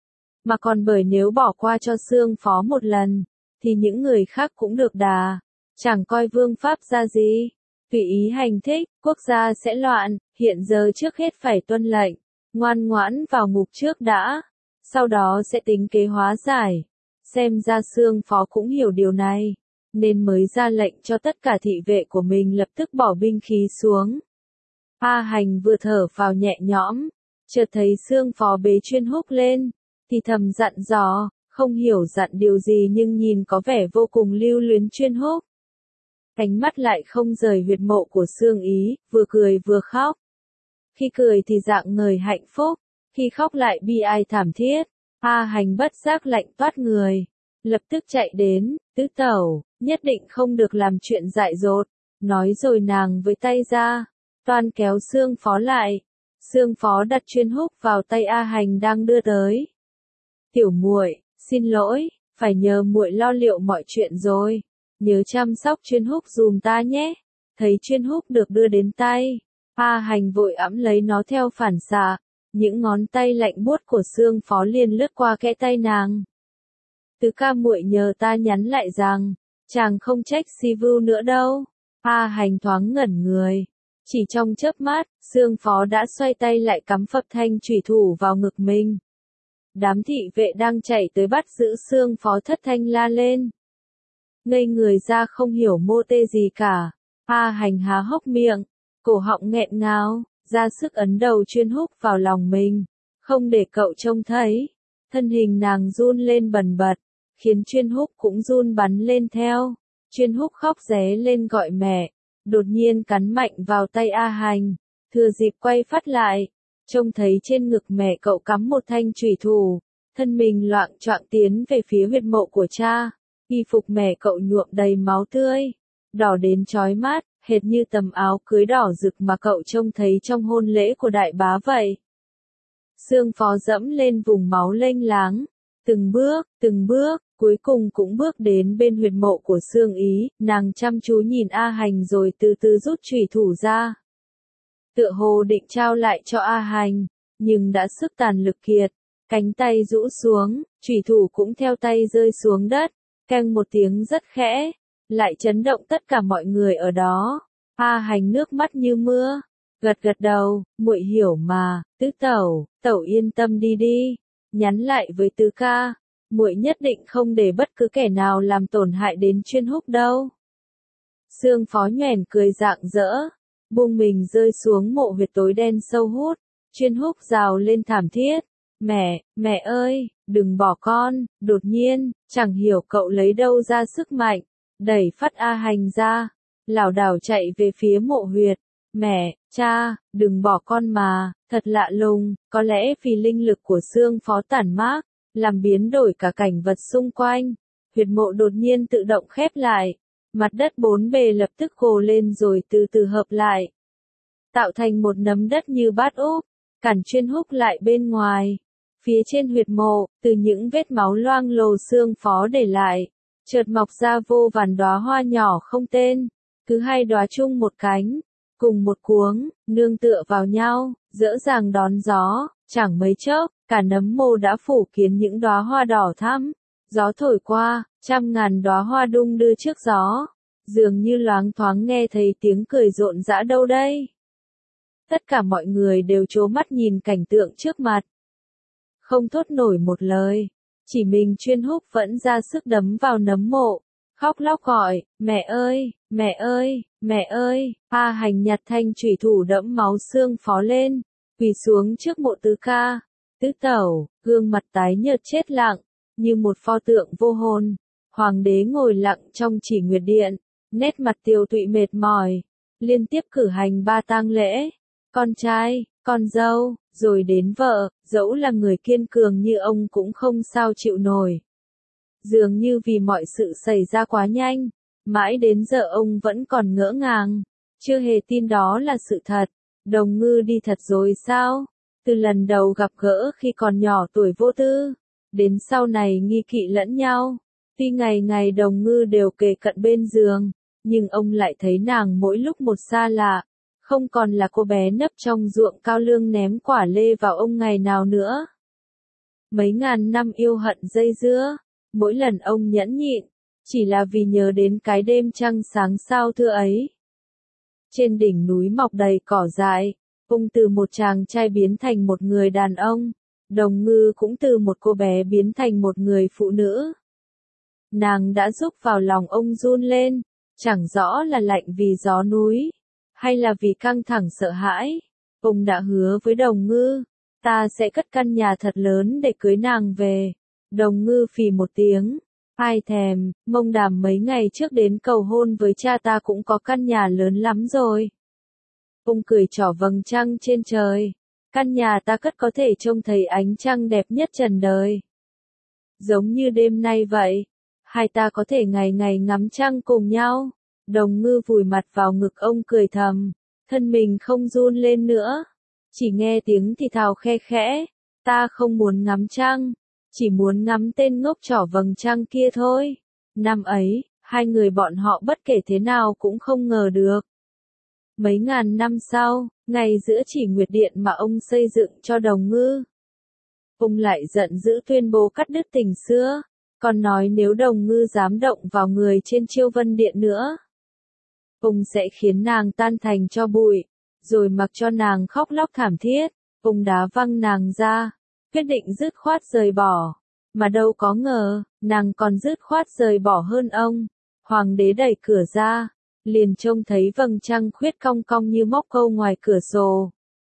mà còn bởi nếu bỏ qua cho Xương Phó một lần, thì những người khác cũng được đà, chẳng coi vương pháp ra gì. Tùy ý hành thích, quốc gia sẽ loạn. Hiện giờ trước hết phải tuân lệnh, ngoan ngoãn vào ngục trước đã, sau đó sẽ tính kế hóa giải. Xem ra Xương Phó cũng hiểu điều này, nên mới ra lệnh cho tất cả thị vệ của mình lập tức bỏ binh khí xuống. A Hành vừa thở vào nhẹ nhõm, chợt thấy Xương Phó bế Chuyên Húc lên, thì thầm dặn dò, không hiểu dặn điều gì nhưng nhìn có vẻ vô cùng lưu luyến Chuyên Húc. Ánh mắt lại không rời huyệt mộ của Xương Ý, vừa cười vừa khóc. Khi cười thì dạng ngời hạnh phúc, khi khóc lại bi ai thảm thiết. A Hành bất giác lạnh toát người, lập tức chạy đến, tứ tẩu, nhất định không được làm chuyện dại dột. Nói rồi nàng với tay ra, toan kéo Xương Phó lại. Xương Phó đặt Chuyên Húc vào tay A Hành đang đưa tới. Tiểu muội, xin lỗi, phải nhờ muội lo liệu mọi chuyện rồi. Nhớ chăm sóc Chuyên Húc dùm ta nhé. Thấy Chuyên Húc được đưa đến tay, A Hành vội ẵm lấy nó theo phản xạ, những ngón tay lạnh buốt của Sương Phó liền lướt qua kẽ tay nàng. Tứ ca muội nhờ ta nhắn lại rằng, chàng không trách Si Vưu nữa đâu. A Hành thoáng ngẩn người. Chỉ trong chớp mắt, Sương Phó đã xoay tay lại cắm phập thanh chủy thủ vào ngực mình. Đám thị vệ đang chạy tới bắt giữ Sương Phó thất thanh la lên. Ngây người ra không hiểu mô tê gì cả. A Hành há hốc miệng, cổ họng nghẹn ngào, ra sức ấn đầu Chuyên Húc vào lòng mình, không để cậu trông thấy. Thân hình nàng run lên bần bật, khiến Chuyên Húc cũng run bắn lên theo. Chuyên Húc khóc ré lên gọi mẹ, đột nhiên cắn mạnh vào tay A Hành, thừa dịp quay phát lại, trông thấy trên ngực mẹ cậu cắm một thanh chủy thủ, thân mình loạng choạng tiến về phía huyệt mộ của cha. Y phục mẹ cậu nhuộm đầy máu tươi, đỏ đến chói mắt, hệt như tấm áo cưới đỏ rực mà cậu trông thấy trong hôn lễ của đại bá vậy. Sương Phó dẫm lên vùng máu lênh láng, từng bước, từng bước, cuối cùng cũng bước đến bên huyệt mộ của Sương Ý, nàng chăm chú nhìn A Hành rồi từ từ rút chủy thủ ra. Tựa hồ định trao lại cho A Hành, nhưng đã sức tàn lực kiệt, cánh tay rũ xuống, chủy thủ cũng theo tay rơi xuống đất, keng một tiếng rất khẽ, lại chấn động tất cả mọi người ở đó. A Hành nước mắt như mưa, gật gật đầu, muội hiểu mà, Tứ tẩu, tẩu yên tâm đi đi, nhắn lại với Tứ ca, muội nhất định không để bất cứ kẻ nào làm tổn hại đến Chuyên Húc đâu. Sương Phó nhoẻn cười rạng rỡ, buông mình rơi xuống mộ huyệt tối đen sâu hút. Chuyên Húc rào lên thảm thiết, mẹ, mẹ ơi, đừng bỏ con. Đột nhiên, chẳng hiểu cậu lấy đâu ra sức mạnh, đẩy phát A Hành ra, lảo đảo chạy về phía mộ huyệt. Mẹ, cha, đừng bỏ con mà. Thật lạ lùng, có lẽ vì linh lực của Sương Phó tản mát, làm biến đổi cả cảnh vật xung quanh. Huyệt mộ đột nhiên tự động khép lại, mặt đất bốn bề lập tức gồ lên rồi từ từ hợp lại, tạo thành một nấm đất như bát úp, cản Chuyên Húc lại bên ngoài. Phía trên huyệt mộ, từ những vết máu loang lổ Sương Phó để lại, chợt mọc ra vô vàn đóa hoa nhỏ không tên, cứ hai đóa chung một cánh, cùng một cuống, nương tựa vào nhau, dễ dàng đón gió. Chẳng mấy chốc, cả nấm mộ đã phủ kín những đóa hoa đỏ thắm. Gió thổi qua, trăm ngàn đóa hoa đung đưa trước gió, dường như loáng thoáng nghe thấy tiếng cười rộn rã đâu đây. Tất cả mọi người đều trố mắt nhìn cảnh tượng trước mặt, không thốt nổi một lời, chỉ mình Chuyên Húc vẫn ra sức đấm vào nấm mộ, khóc lóc gọi, mẹ ơi, mẹ ơi, mẹ ơi. A Hành nhặt thanh chủy thủ đẫm máu Sương Phó lên, quỳ xuống trước mộ Tứ ca. Tứ tẩu, gương mặt tái nhợt chết lặng, như một pho tượng vô hồn. Hoàng đế ngồi lặng trong Chỉ Nguyệt Điện, nét mặt tiều tụy mệt mỏi, liên tiếp cử hành ba tang lễ, con trai, con dâu, rồi đến vợ, dẫu là người kiên cường như ông cũng không sao chịu nổi. Dường như vì mọi sự xảy ra quá nhanh, mãi đến giờ ông vẫn còn ngỡ ngàng, chưa hề tin đó là sự thật. Đồng Ngư đi thật rồi sao? Từ lần đầu gặp gỡ khi còn nhỏ tuổi vô tư, đến sau này nghi kỵ lẫn nhau. Tuy ngày ngày Đồng Ngư đều kề cận bên giường, nhưng ông lại thấy nàng mỗi lúc một xa lạ, không còn là cô bé nấp trong ruộng cao lương ném quả lê vào ông ngày nào nữa. Mấy ngàn năm yêu hận dây dưa, mỗi lần ông nhẫn nhịn, chỉ là vì nhớ đến cái đêm trăng sáng sao thưa ấy. Trên đỉnh núi mọc đầy cỏ dại, ông từ một chàng trai biến thành một người đàn ông, Đồng Ngư cũng từ một cô bé biến thành một người phụ nữ. Nàng đã rúc vào lòng ông run lên, chẳng rõ là lạnh vì gió núi, hay là vì căng thẳng sợ hãi. Ông đã hứa với Đồng Ngư, ta sẽ cất căn nhà thật lớn để cưới nàng về. Đồng Ngư phì một tiếng, ai thèm, Mông Đàm mấy ngày trước đến cầu hôn với cha ta cũng có căn nhà lớn lắm rồi. Ông cười trỏ vầng trăng trên trời, căn nhà ta cất có thể trông thấy ánh trăng đẹp nhất trần đời. Giống như đêm nay vậy, hai ta có thể ngày ngày ngắm trăng cùng nhau. Đồng Ngư vùi mặt vào ngực ông cười thầm, thân mình không run lên nữa, chỉ nghe tiếng thì thào khe khẽ, ta không muốn ngắm trăng, chỉ muốn ngắm tên ngốc trỏ vầng trăng kia thôi. Năm ấy, hai người bọn họ bất kể thế nào cũng không ngờ được. Mấy ngàn năm sau, ngay giữa chỉ nguyệt điện mà ông xây dựng cho Đồng Ngư, ông lại giận dữ tuyên bố cắt đứt tình xưa, còn nói nếu Đồng Ngư dám động vào người trên Chiêu Vân Điện nữa, ông sẽ khiến nàng tan thành tro bụi, rồi mặc cho nàng khóc lóc thảm thiết. Ông đá văng nàng ra, quyết định dứt khoát rời bỏ, mà đâu có ngờ, nàng còn dứt khoát rời bỏ hơn ông. Hoàng đế đẩy cửa ra, liền trông thấy vầng trăng khuyết cong cong như móc câu ngoài cửa sổ.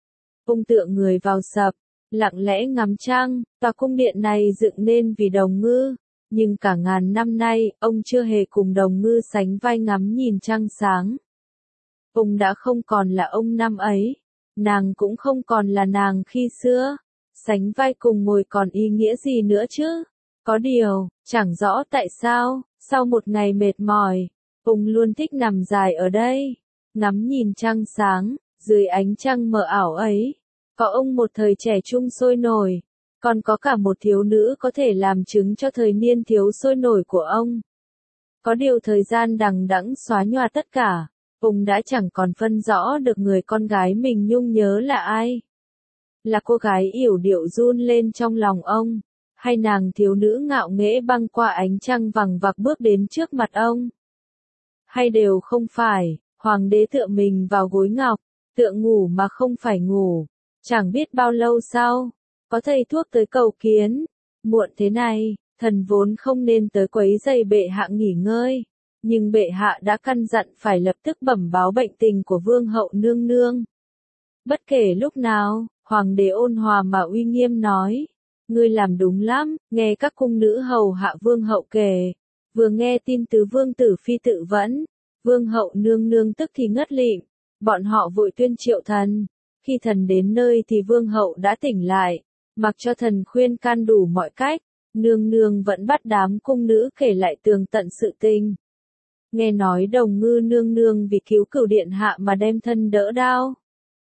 Ông tựa người vào sập, lặng lẽ ngắm trăng. Tòa cung điện này dựng nên vì Đồng Ngư, nhưng cả ngàn năm nay, ông chưa hề cùng Đồng Ngư sánh vai ngắm nhìn trăng sáng. Ông đã không còn là ông năm ấy, nàng cũng không còn là nàng khi xưa. Sánh vai cùng ngồi còn ý nghĩa gì nữa chứ? Có điều, chẳng rõ tại sao, sau một ngày mệt mỏi, ông luôn thích nằm dài ở đây, ngắm nhìn trăng sáng, dưới ánh trăng mờ ảo ấy. Có ông một thời trẻ trung sôi nổi, còn có cả một thiếu nữ có thể làm chứng cho thời niên thiếu sôi nổi của ông. Có điều thời gian đằng đẵng xóa nhòa tất cả, ông đã chẳng còn phân rõ được người con gái mình nhung nhớ là ai. Là cô gái yểu điệu run lên trong lòng ông, hay nàng thiếu nữ ngạo nghễ băng qua ánh trăng vằng vặc bước đến trước mặt ông? Hay đều không phải, hoàng đế tựa mình vào gối ngọc, tựa ngủ mà không phải ngủ. Chẳng biết bao lâu sau, có thầy thuốc tới cầu kiến. Muộn thế này, thần vốn không nên tới quấy rầy bệ hạ nghỉ ngơi, nhưng bệ hạ đã căn dặn phải lập tức bẩm báo bệnh tình của vương hậu nương nương. Bất kể lúc nào, hoàng đế ôn hòa mà uy nghiêm nói, ngươi làm đúng lắm. Nghe các cung nữ hầu hạ vương hậu kể, vừa nghe tin tứ vương tử phi tự vẫn, vương hậu nương nương tức thì ngất lịm. Bọn họ vội tuyên triệu thần. Khi thần đến nơi thì vương hậu đã tỉnh lại, mặc cho thần khuyên can đủ mọi cách, nương nương vẫn bắt đám cung nữ kể lại tường tận sự tình. Nghe nói Đồng Ngư nương nương vì cứu cửu điện hạ mà đem thân đỡ đao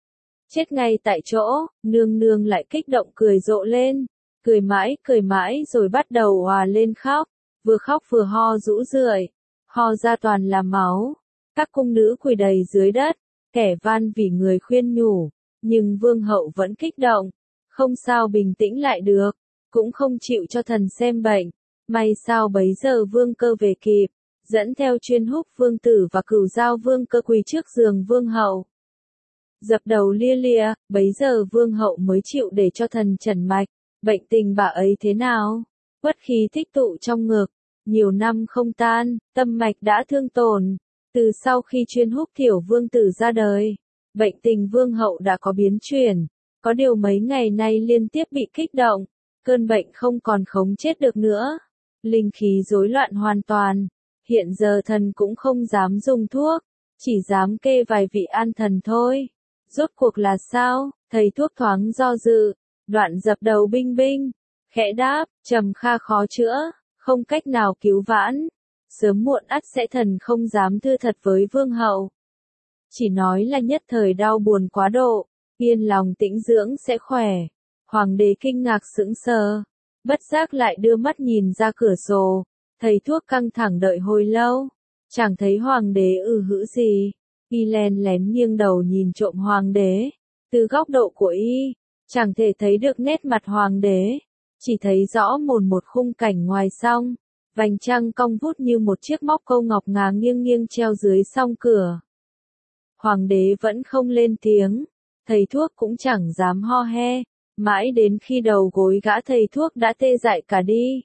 chết ngay tại chỗ, nương nương lại kích động cười rộ lên, cười mãi cười mãi rồi bắt đầu òa lên khóc, vừa khóc vừa ho rũ rượi, ho ra toàn là máu. Các cung nữ quỳ đầy dưới đất, kẻ van vì người khuyên nhủ, nhưng vương hậu vẫn kích động, không sao bình tĩnh lại được, cũng không chịu cho thần xem bệnh. May sao bấy giờ vương cơ về kịp, dẫn theo Chuyên Húc vương tử và Cửu Giao vương cơ quỳ trước giường vương hậu, dập đầu lia lịa. Bấy giờ vương hậu mới chịu để cho thần trần mạch. Bệnh tình bà ấy thế nào? Uất khí tích tụ trong ngực, nhiều năm không tan, tâm mạch đã thương tổn. Từ sau khi Chuyên Húc thiểu vương tử ra đời, bệnh tình vương hậu đã có biến chuyển, có điều mấy ngày nay liên tiếp bị kích động, cơn bệnh không còn khống chế được nữa, linh khí rối loạn hoàn toàn. Hiện giờ thần cũng không dám dùng thuốc, chỉ dám kê vài vị an thần thôi. Rốt cuộc là sao? Thầy thuốc thoáng do dự, đoạn dập đầu binh binh, khẽ đáp, trầm kha khó chữa, không cách nào cứu vãn, sớm muộn ắt sẽ thần không dám thưa thật với vương hậu. Chỉ nói là nhất thời đau buồn quá độ, yên lòng tĩnh dưỡng sẽ khỏe. Hoàng đế kinh ngạc sững sờ, bất giác lại đưa mắt nhìn ra cửa sổ, thầy thuốc căng thẳng đợi hồi lâu, chẳng thấy hoàng đế ừ hữ gì. Y len lén nghiêng đầu nhìn trộm hoàng đế, từ góc độ của y, chẳng thể thấy được nét mặt hoàng đế, chỉ thấy rõ mồn một khung cảnh ngoài song, vành trăng cong vút như một chiếc móc câu ngọc ngà nghiêng nghiêng treo dưới song cửa. Hoàng đế vẫn không lên tiếng, thầy thuốc cũng chẳng dám ho he, mãi đến khi đầu gối gã thầy thuốc đã tê dại cả đi.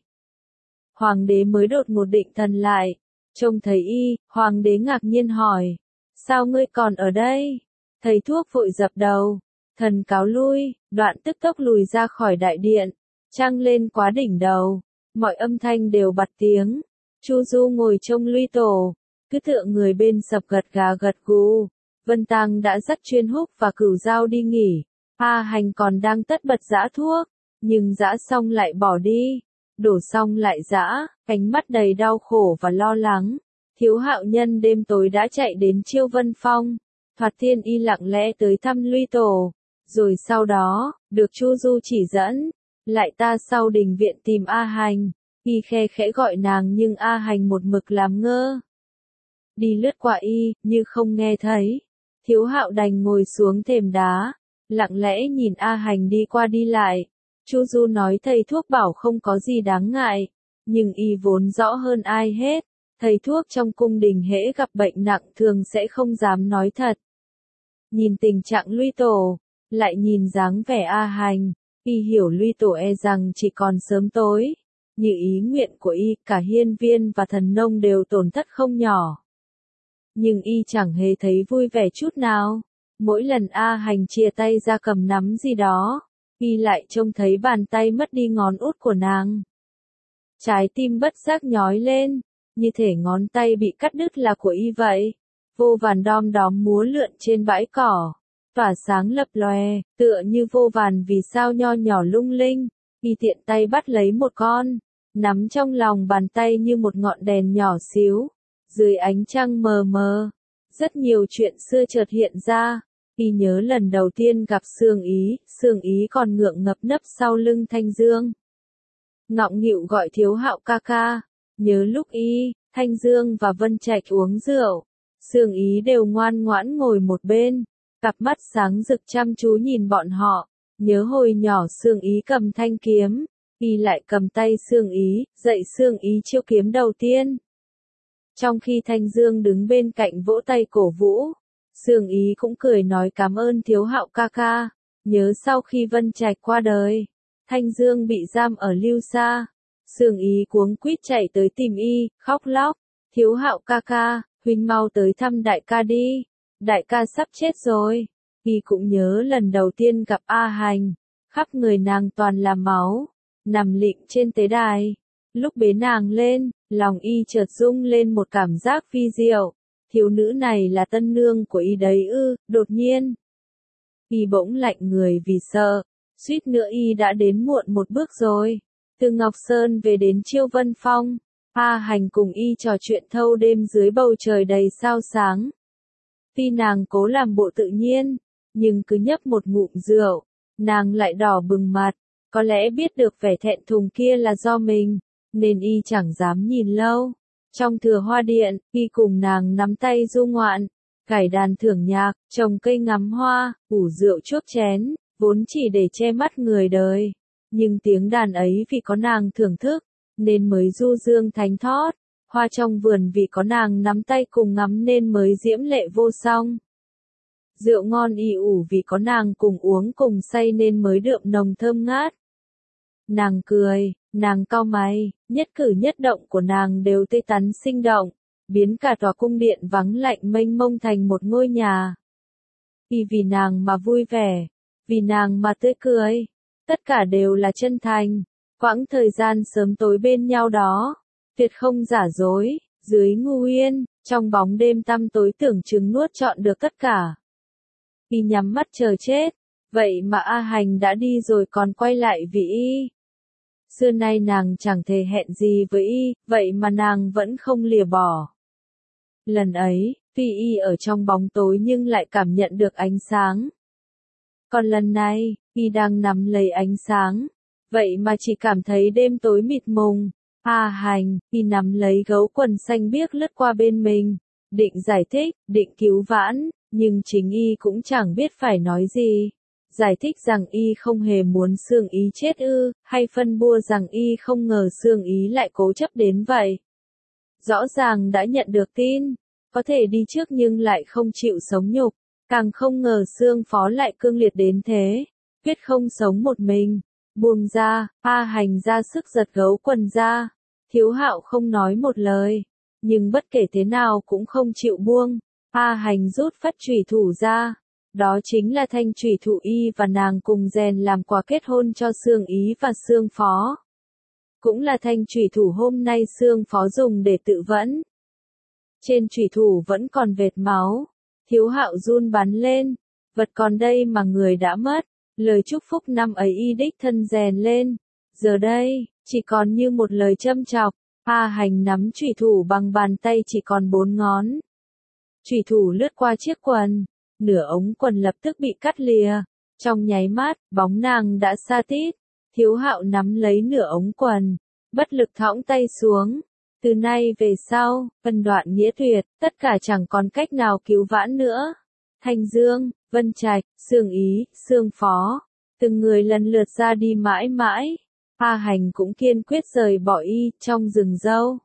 Hoàng đế mới đột ngột định thần lại, trông thấy y, hoàng đế ngạc nhiên hỏi, sao ngươi còn ở đây? Thầy thuốc vội dập đầu, thần cáo lui, đoạn tức tốc lùi ra khỏi đại điện, trăng lên quá đỉnh đầu, mọi âm thanh đều bật tiếng. Chu Du ngồi trông Luy Tổ, cứ tựa người bên sập gật gà gật gù. Vân Tang đã dắt Chuyên Húc và Cửu Giao đi nghỉ, A Hành còn đang tất bật giã thuốc, nhưng giã xong lại bỏ đi, đổ xong lại giã, ánh mắt đầy đau khổ và lo lắng. Thiếu Hạo Nhân đêm tối đã chạy đến Chiêu Vân Phong, Thoạt Thiên Y lặng lẽ tới thăm Luy Tổ, rồi sau đó, được Chu Du chỉ dẫn, lại ta sau đình viện tìm A Hành. Y khe khẽ gọi nàng nhưng A Hành một mực làm ngơ, đi lướt qua y, như không nghe thấy. Thiếu Hạo đành ngồi xuống thềm đá, lặng lẽ nhìn A Hành đi qua đi lại. Chu Du nói thầy thuốc bảo không có gì đáng ngại, nhưng y vốn rõ hơn ai hết, thầy thuốc trong cung đình hễ gặp bệnh nặng thường sẽ không dám nói thật. Nhìn tình trạng Luy Tổ, lại nhìn dáng vẻ A Hành, y hiểu Luy Tổ e rằng chỉ còn sớm tối. Như ý nguyện của y, cả hiên viên và thần nông đều tổn thất không nhỏ. Nhưng y chẳng hề thấy vui vẻ chút nào. Mỗi lần A Hành chia tay ra cầm nắm gì đó, y lại trông thấy bàn tay mất đi ngón út của nàng. Trái tim bất giác nhói lên, như thể ngón tay bị cắt đứt là của y vậy. Vô vàn đom đóm múa lượn trên bãi cỏ, tỏa sáng lập lòe, tựa như vô vàn vì sao nho nhỏ lung linh. Y tiện tay bắt lấy một con, nắm trong lòng bàn tay như một ngọn đèn nhỏ xíu. Dưới ánh trăng mờ mờ, rất nhiều chuyện xưa chợt hiện ra. Y nhớ lần đầu tiên gặp Sương Ý, Sương Ý còn ngượng ngập nấp sau lưng Thanh Dương. Ngọng nghịu gọi Thiếu Hạo ca ca, nhớ lúc y, Thanh Dương và Vân Trạch uống rượu, Sương Ý đều ngoan ngoãn ngồi một bên, cặp mắt sáng rực chăm chú nhìn bọn họ. Nhớ hồi nhỏ Sương Ý cầm thanh kiếm, y lại cầm tay Sương Ý, dạy Sương Ý chiêu kiếm đầu tiên. Trong khi Thanh Dương đứng bên cạnh vỗ tay cổ vũ, Sương Ý cũng cười nói cảm ơn Thiếu Hạo ca ca. Nhớ sau khi Vân Trạch qua đời, Thanh Dương bị giam ở Lưu Sa, Sương Ý cuống quýt chạy tới tìm y, khóc lóc, Thiếu Hạo ca ca, huynh mau tới thăm đại ca đi, đại ca sắp chết rồi. Y cũng nhớ lần đầu tiên gặp A Hành, khắp người nàng toàn là máu, nằm lịm trên tế đài. Lúc bế nàng lên, lòng y chợt rung lên một cảm giác vi diệu. Thiếu nữ này là tân nương của y đấy ư, đột nhiên. Y bỗng lạnh người vì sợ, suýt nữa y đã đến muộn một bước rồi. Từ Ngọc Sơn về đến Chiêu Vân Phong, A Hành cùng y trò chuyện thâu đêm dưới bầu trời đầy sao sáng. Tuy nàng cố làm bộ tự nhiên, nhưng cứ nhấp một ngụm rượu, nàng lại đỏ bừng mặt. Có lẽ biết được vẻ thẹn thùng kia là do mình, nên y chẳng dám nhìn lâu. Trong thừa hoa điện, y cùng nàng nắm tay du ngoạn, cải đàn thưởng nhạc, trồng cây ngắm hoa, ủ rượu chuốc chén, vốn chỉ để che mắt người đời. Nhưng tiếng đàn ấy vì có nàng thưởng thức, nên mới du dương thánh thót. Hoa trong vườn vì có nàng nắm tay cùng ngắm nên mới diễm lệ vô song. Rượu ngon y ủ vì có nàng cùng uống cùng say nên mới đượm nồng thơm ngát. Nàng cười, nàng cau mày, nhất cử nhất động của nàng đều tươi tắn sinh động, biến cả tòa cung điện vắng lạnh mênh mông thành một ngôi nhà. Y vì nàng mà vui vẻ, vì nàng mà tươi cười, tất cả đều là chân thành. Quãng thời gian sớm tối bên nhau đó, tuyệt không giả dối, dưới ngu yên, trong bóng đêm tăm tối tưởng chừng nuốt trọn được tất cả. Y nhắm mắt chờ chết, vậy mà A Hành đã đi rồi còn quay lại vì y. Xưa nay nàng chẳng thề hẹn gì với y, vậy mà nàng vẫn không lìa bỏ. Lần ấy, tuy y ở trong bóng tối nhưng lại cảm nhận được ánh sáng. Còn lần này, y đang nắm lấy ánh sáng, vậy mà chỉ cảm thấy đêm tối mịt mùng. A Hành, y nắm lấy gấu quần xanh biếc lướt qua bên mình, định giải thích, định cứu vãn, nhưng chính y cũng chẳng biết phải nói gì. Giải thích rằng y không hề muốn Sương Ý chết ư, hay phân bua rằng y không ngờ Sương Ý lại cố chấp đến vậy. Rõ ràng đã nhận được tin, có thể đi trước nhưng lại không chịu sống nhục, càng không ngờ Sương Phó lại cương liệt đến thế, quyết không sống một mình. Buông ra, A Hành ra sức giật gấu quần ra, Thiếu Hạo không nói một lời, nhưng bất kể thế nào cũng không chịu buông. A Hành rút phất chủy thủ ra. Đó chính là thanh chủy thủ y và nàng cùng rèn làm quà kết hôn cho Sương Ý và Sương Phó. Cũng là thanh chủy thủ hôm nay Sương Phó dùng để tự vẫn. Trên chủy thủ vẫn còn vệt máu. Thiếu Hạo run bắn lên. Vật còn đây mà người đã mất. Lời chúc phúc năm ấy y đích thân rèn lên. Giờ đây, chỉ còn như một lời châm chọc. A Hành nắm chủy thủ bằng bàn tay chỉ còn bốn ngón. Chủy thủ lướt qua chiếc quần. Nửa ống quần lập tức bị cắt lìa. Trong nháy mắt, bóng nàng đã xa tít. Thiếu Hạo nắm lấy nửa ống quần, bất lực thõng tay xuống. Từ nay về sau, ân đoạn nghĩa tuyệt, tất cả chẳng còn cách nào cứu vãn nữa. Thanh Dương, Vân Trạch, Sương Ý, Sương Phó, từng người lần lượt ra đi mãi mãi. A Hành cũng kiên quyết rời bỏ y trong rừng dâu.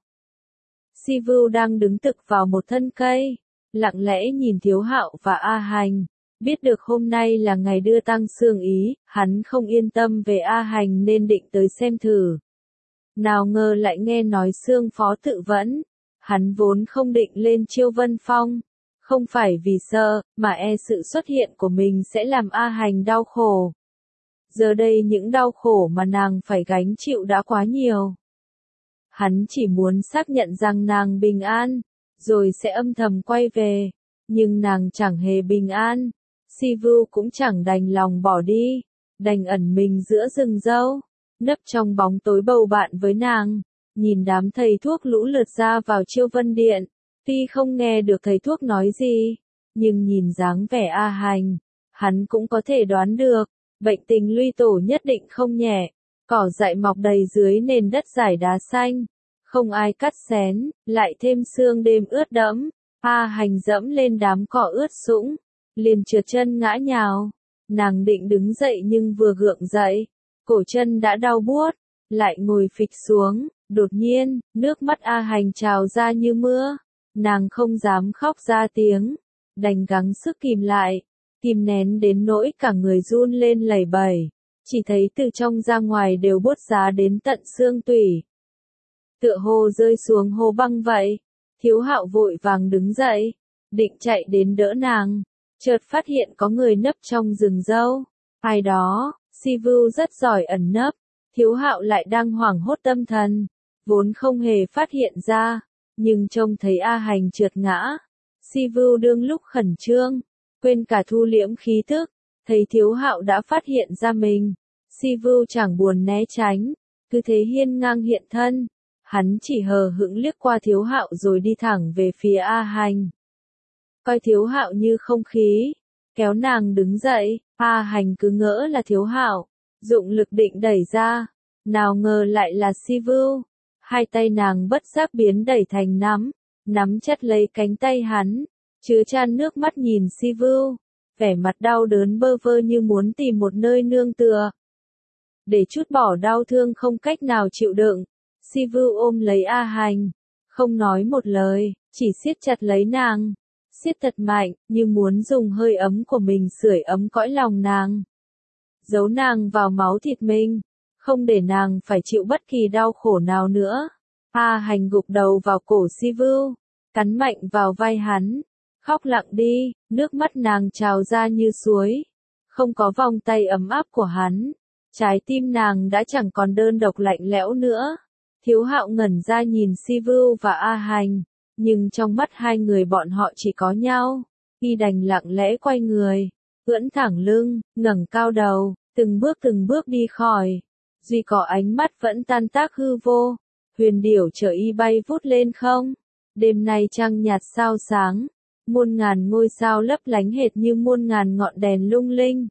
Si Vưu đang đứng tực vào một thân cây, lặng lẽ nhìn Thiếu Hạo và A Hành. Biết được hôm nay là ngày đưa tang Sương Ý, hắn không yên tâm về A Hành nên định tới xem thử. Nào ngờ lại nghe nói Sương Phó tự vẫn. Hắn vốn không định lên Chiêu Vân Phong. Không phải vì sợ, mà e sự xuất hiện của mình sẽ làm A Hành đau khổ. Giờ đây những đau khổ mà nàng phải gánh chịu đã quá nhiều. Hắn chỉ muốn xác nhận rằng nàng bình an, rồi sẽ âm thầm quay về. Nhưng nàng chẳng hề bình an. Si Vưu cũng chẳng đành lòng bỏ đi, đành ẩn mình giữa rừng dâu, nấp trong bóng tối bầu bạn với nàng, nhìn đám thầy thuốc lũ lượt ra vào Chiêu Vân Điện. Tuy không nghe được thầy thuốc nói gì, nhưng nhìn dáng vẻ A Hành, hắn cũng có thể đoán được, bệnh tình Luy Tổ nhất định không nhẹ. Cỏ dại mọc đầy dưới nền đất dải đá xanh, không ai cắt xén, lại thêm sương đêm ướt đẫm. A Hành dẫm lên đám cỏ ướt sũng, liền trượt chân ngã nhào. Nàng định đứng dậy nhưng vừa gượng dậy, cổ chân đã đau buốt, lại ngồi phịch xuống. Đột nhiên, nước mắt A Hành trào ra như mưa. Nàng không dám khóc ra tiếng, đành gắng sức kìm lại, kìm nén đến nỗi cả người run lên lẩy bẩy, chỉ thấy từ trong ra ngoài đều buốt giá đến tận xương tủy. Tựa hồ rơi xuống hồ băng vậy. Thiếu Hạo vội vàng đứng dậy, định chạy đến đỡ nàng, chợt phát hiện có người nấp trong rừng dâu. Ai đó, Si Vưu rất giỏi ẩn nấp, Thiếu Hạo lại đang hoảng hốt tâm thần, vốn không hề phát hiện ra. Nhưng trông thấy A Hành trượt ngã, Si Vưu đương lúc khẩn trương, quên cả thu liễm khí tức, thấy Thiếu Hạo đã phát hiện ra mình. Si Vưu chẳng buồn né tránh, cứ thế hiên ngang hiện thân, hắn chỉ hờ hững liếc qua Thiếu Hạo rồi đi thẳng về phía A Hành. Coi Thiếu Hạo như không khí, kéo nàng đứng dậy. A Hành cứ ngỡ là Thiếu Hạo, dụng lực định đẩy ra, nào ngờ lại là Si Vưu. Hai tay nàng bất giác biến đẩy thành nắm, nắm chặt lấy cánh tay hắn, chứa chan nước mắt nhìn Si Vưu, vẻ mặt đau đớn bơ vơ như muốn tìm một nơi nương tựa. Để trút bỏ đau thương không cách nào chịu đựng, Si Vưu ôm lấy A Hành, không nói một lời, chỉ siết chặt lấy nàng, siết thật mạnh, như muốn dùng hơi ấm của mình sưởi ấm cõi lòng nàng, giấu nàng vào máu thịt mình, không để nàng phải chịu bất kỳ đau khổ nào nữa. A Hành gục đầu vào cổ Si Vưu, cắn mạnh vào vai hắn, khóc lặng đi, nước mắt nàng trào ra như suối. Không có vòng tay ấm áp của hắn, trái tim nàng đã chẳng còn đơn độc lạnh lẽo nữa. Thiếu Hạo ngẩn ra nhìn Si Vưu và A Hành, nhưng trong mắt hai người bọn họ chỉ có nhau. Y đành lặng lẽ quay người, ưỡn thẳng lưng, ngẩng cao đầu, từng bước từng bước đi khỏi. Duy có ánh mắt vẫn tan tác hư vô. Huyền điểu chở y bay vút lên không. Đêm nay trăng nhạt sao sáng, muôn ngàn ngôi sao lấp lánh hệt như muôn ngàn ngọn đèn lung linh.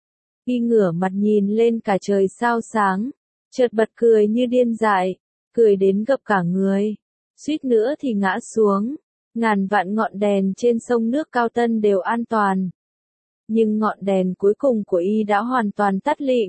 Y ngửa mặt nhìn lên cả trời sao sáng, chợt bật cười như điên dại, cười đến gập cả người, suýt nữa thì ngã xuống. Ngàn vạn ngọn đèn trên sông nước Cao Tân đều an toàn, nhưng ngọn đèn cuối cùng của y đã hoàn toàn tắt lịm.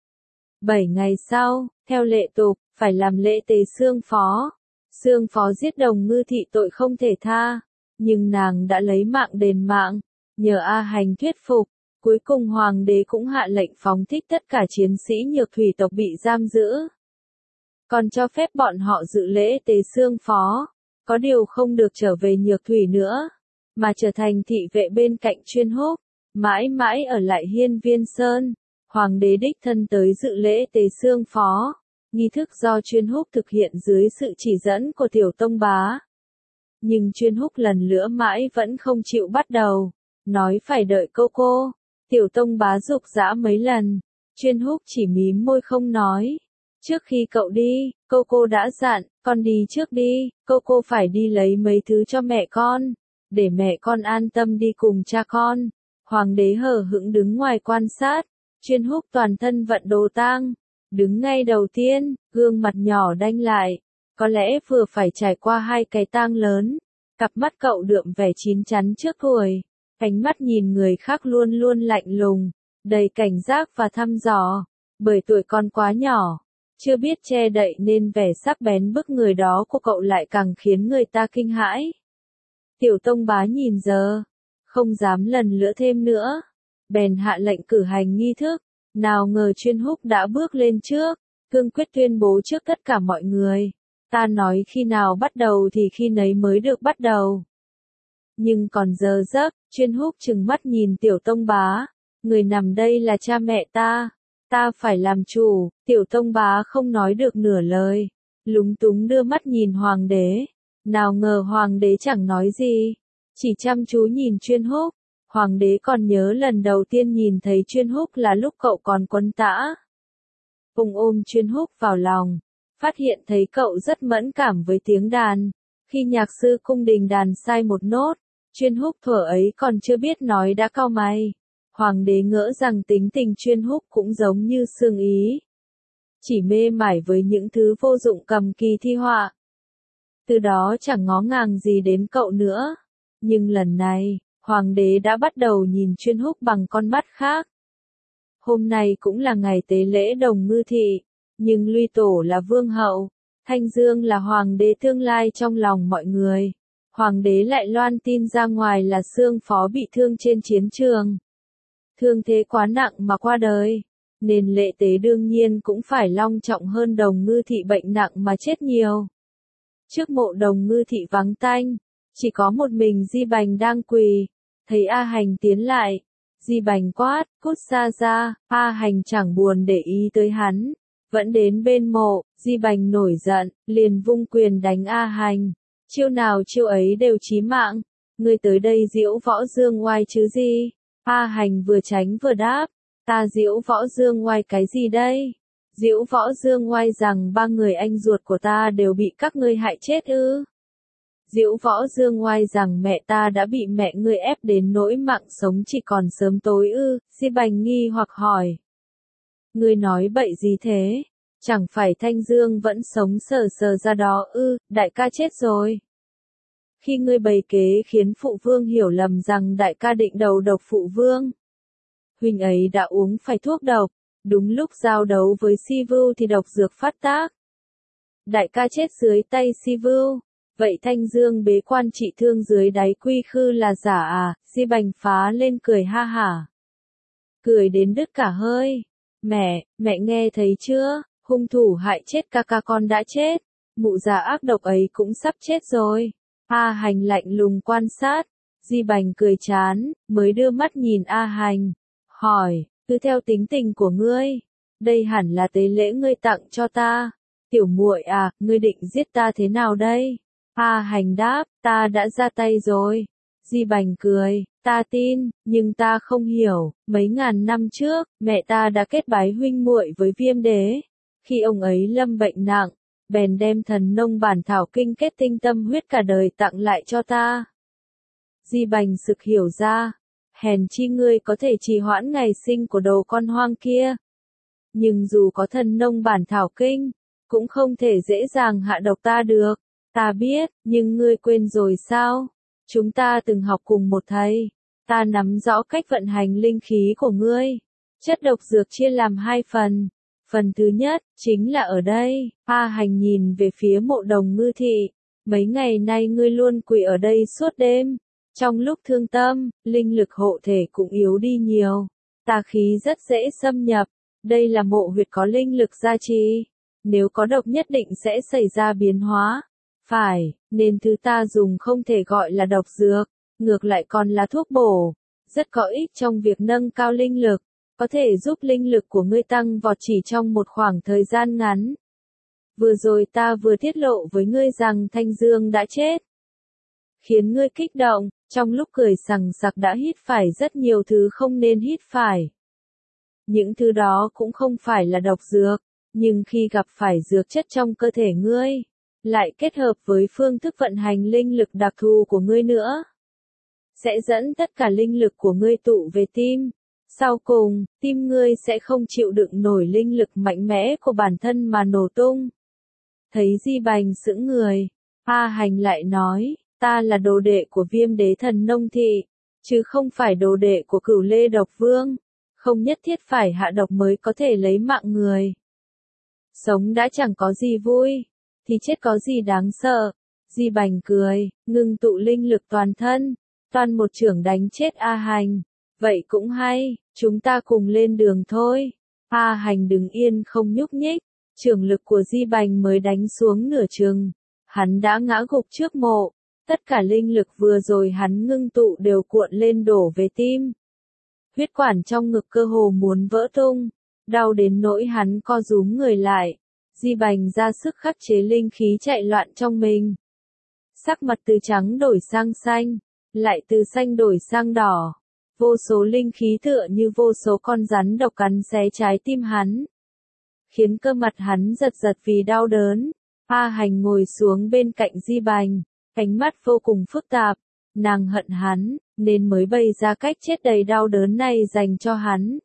Bảy ngày sau, theo lệ tục, phải làm lễ tế Sương Phó. Sương Phó giết Đồng Ngư Thị tội không thể tha, nhưng nàng đã lấy mạng đền mạng, nhờ A Hành thuyết phục, cuối cùng hoàng đế cũng hạ lệnh phóng thích tất cả chiến sĩ Nhược Thủy tộc bị giam giữ. Còn cho phép bọn họ dự lễ tế Sương Phó, có điều không được trở về Nhược Thủy nữa, mà trở thành thị vệ bên cạnh Chuyên Húc, mãi mãi ở lại Hiên Viên Sơn. Hoàng đế đích thân tới dự lễ tế Sương Phó, nghi thức do Chuyên Húc thực hiện dưới sự chỉ dẫn của Tiểu Tông Bá. Nhưng Chuyên Húc lần nữa mãi vẫn không chịu bắt đầu, nói phải đợi cô cô. Tiểu Tông Bá giục giã mấy lần, Chuyên Húc chỉ mím môi không nói. Trước khi cậu đi, cô cô đã dặn, con đi trước đi, cô cô phải đi lấy mấy thứ cho mẹ con, để mẹ con an tâm đi cùng cha con. Hoàng đế hờ hững đứng ngoài quan sát. Chuyên Húc toàn thân vận đồ tang, đứng ngay đầu tiên, gương mặt nhỏ đanh lại, có lẽ vừa phải trải qua hai cái tang lớn. Cặp mắt cậu đượm vẻ chín chắn trước tuổi, Ánh mắt nhìn người khác luôn luôn lạnh lùng, đầy cảnh giác và thăm dò, bởi tuổi con quá nhỏ, chưa biết che đậy nên vẻ sắc bén bức người đó của cậu lại càng khiến người ta kinh hãi. Tiểu Tông Bá nhìn giờ, không dám lần nữa thêm nữa, bèn hạ lệnh cử hành nghi thức, nào ngờ Chuyên Húc đã bước lên trước, cương quyết tuyên bố trước tất cả mọi người, ta nói khi nào bắt đầu thì khi nấy mới được bắt đầu. Nhưng còn giờ giấc, Chuyên Húc trừng mắt nhìn Tiểu Tông Bá, người nằm đây là cha mẹ ta, ta phải làm chủ. Tiểu Tông Bá không nói được nửa lời, lúng túng đưa mắt nhìn Hoàng đế, nào ngờ Hoàng đế chẳng nói gì, chỉ chăm chú nhìn Chuyên Húc. Hoàng đế còn nhớ lần đầu tiên nhìn thấy Chuyên Húc là lúc cậu còn quấn tã. Ông ôm Chuyên Húc vào lòng, phát hiện thấy cậu rất mẫn cảm với tiếng đàn. Khi nhạc sư cung đình đàn sai một nốt, Chuyên Húc thuở ấy còn chưa biết nói đã cau mày. Hoàng đế ngỡ rằng tính tình Chuyên Húc cũng giống như Sương Ý, chỉ mê mải với những thứ vô dụng cầm kỳ thi họa. Từ đó chẳng ngó ngàng gì đến cậu nữa. Nhưng lần này, Hoàng đế đã bắt đầu nhìn Chuyên Húc bằng con mắt khác. Hôm nay cũng là ngày tế lễ Đồng Ngư Thị, nhưng Luy Tổ là vương hậu, Thanh Dương là hoàng đế tương lai trong lòng mọi người. Hoàng đế lại loan tin ra ngoài là Sương Phó bị thương trên chiến trường. Thương thế quá nặng mà qua đời, nên lễ tế đương nhiên cũng phải long trọng hơn Đồng Ngư Thị bệnh nặng mà chết nhiều. Trước mộ Đồng Ngư Thị vắng tanh, chỉ có một mình Di Bành đang quỳ, thấy A Hành tiến lại, Di Bành quát, cút xa ra. A Hành chẳng buồn để ý tới hắn, vẫn đến bên mộ. Di Bành nổi giận, liền vung quyền đánh A Hành, chiêu nào chiêu ấy đều chí mạng, ngươi tới đây diễu võ dương oai chứ gì? A Hành vừa tránh vừa đáp, ta diễu võ dương oai cái gì đây? Diễu võ dương oai rằng ba người anh ruột của ta đều bị các ngươi hại chết ư? Diễu võ dương oai rằng mẹ ta đã bị mẹ ngươi ép đến nỗi mạng sống chỉ còn sớm tối ư? Di Bành nghi hoặc hỏi. Ngươi nói bậy gì thế? Chẳng phải Thanh Dương vẫn sống sờ sờ ra đó ư? Đại ca chết rồi. Khi ngươi bày kế khiến phụ vương hiểu lầm rằng đại ca định đầu độc phụ vương. Huynh ấy đã uống phải thuốc độc, đúng lúc giao đấu với Si Vưu thì độc dược phát tác. Đại ca chết dưới tay Si Vưu, vậy Thanh Dương bế quan trị thương dưới đáy quy khư là giả à? Di Bành phá lên cười ha hả. Cười đến đứt cả hơi. Mẹ, mẹ nghe thấy chưa? Hung thủ hại chết ca ca con đã chết, mụ già ác độc ấy cũng sắp chết rồi. A Hành lạnh lùng quan sát, Di Bành cười chán, mới đưa mắt nhìn A Hành, hỏi, cứ theo tính tình của ngươi, đây hẳn là tế lễ ngươi tặng cho ta. Tiểu muội à, ngươi định giết ta thế nào đây? A Hành đáp, ta đã ra tay rồi. Di Bành cười, ta tin, nhưng ta không hiểu, mấy ngàn năm trước, mẹ ta đã kết bái huynh muội với Viêm Đế. Khi ông ấy lâm bệnh nặng, bèn đem thần nông bản thảo kinh kết tinh tâm huyết cả đời tặng lại cho ta. Di Bành sực hiểu ra, hèn chi ngươi có thể trì hoãn ngày sinh của đồ con hoang kia. Nhưng dù có thần nông bản thảo kinh, cũng không thể dễ dàng hạ độc ta được. Ta biết, nhưng ngươi quên rồi sao? Chúng ta từng học cùng một thầy. Ta nắm rõ cách vận hành linh khí của ngươi. Chất độc dược chia làm hai phần. Phần thứ nhất, chính là ở đây. A Hành nhìn về phía mộ Đồng Ngư Thị. Mấy ngày nay ngươi luôn quỳ ở đây suốt đêm. Trong lúc thương tâm, linh lực hộ thể cũng yếu đi nhiều. Tà khí rất dễ xâm nhập. Đây là mộ huyệt có linh lực gia trì. Nếu có độc nhất định sẽ xảy ra biến hóa. Phải, nên thứ ta dùng không thể gọi là độc dược. Ngược lại còn là thuốc bổ. Rất có ích trong việc nâng cao linh lực. Có thể giúp linh lực của ngươi tăng vọt chỉ trong một khoảng thời gian ngắn. Vừa rồi ta vừa tiết lộ với ngươi rằng Thanh Dương đã chết. Khiến ngươi kích động, trong lúc cười sằng sặc đã hít phải rất nhiều thứ không nên hít phải. Những thứ đó cũng không phải là độc dược, nhưng khi gặp phải dược chất trong cơ thể ngươi, lại kết hợp với phương thức vận hành linh lực đặc thù của ngươi nữa, sẽ dẫn tất cả linh lực của ngươi tụ về tim. Sau cùng, tim ngươi sẽ không chịu đựng nổi linh lực mạnh mẽ của bản thân mà nổ tung. Thấy Di Bành sững người, A Hành lại nói, ta là đồ đệ của Viêm Đế Thần Nông Thị. chứ không phải đồ đệ của Cửu Lê Độc Vương, không nhất thiết phải hạ độc mới có thể lấy mạng người. Sống đã chẳng có gì vui, thì chết có gì đáng sợ. Di Bành cười, ngưng tụ linh lực toàn thân, toàn một chưởng đánh chết A Hành. Vậy cũng hay, chúng ta cùng lên đường thôi. A Hành đứng yên không nhúc nhích, chưởng lực của Di Bành mới đánh xuống nửa chừng. Hắn đã ngã gục trước mộ, tất cả linh lực vừa rồi hắn ngưng tụ đều cuộn lên đổ về tim. Huyết quản trong ngực cơ hồ muốn vỡ tung, đau đến nỗi hắn co rúm người lại. Di Bành ra sức khắc chế linh khí chạy loạn trong mình. Sắc mặt từ trắng đổi sang xanh, lại từ xanh đổi sang đỏ. Vô số linh khí tựa như vô số con rắn độc cắn xé trái tim hắn, khiến cơ mặt hắn giật giật vì đau đớn. A Hành ngồi xuống bên cạnh Di Bành, ánh mắt vô cùng phức tạp. Nàng hận hắn, nên mới bày ra cách chết đầy đau đớn này dành cho hắn.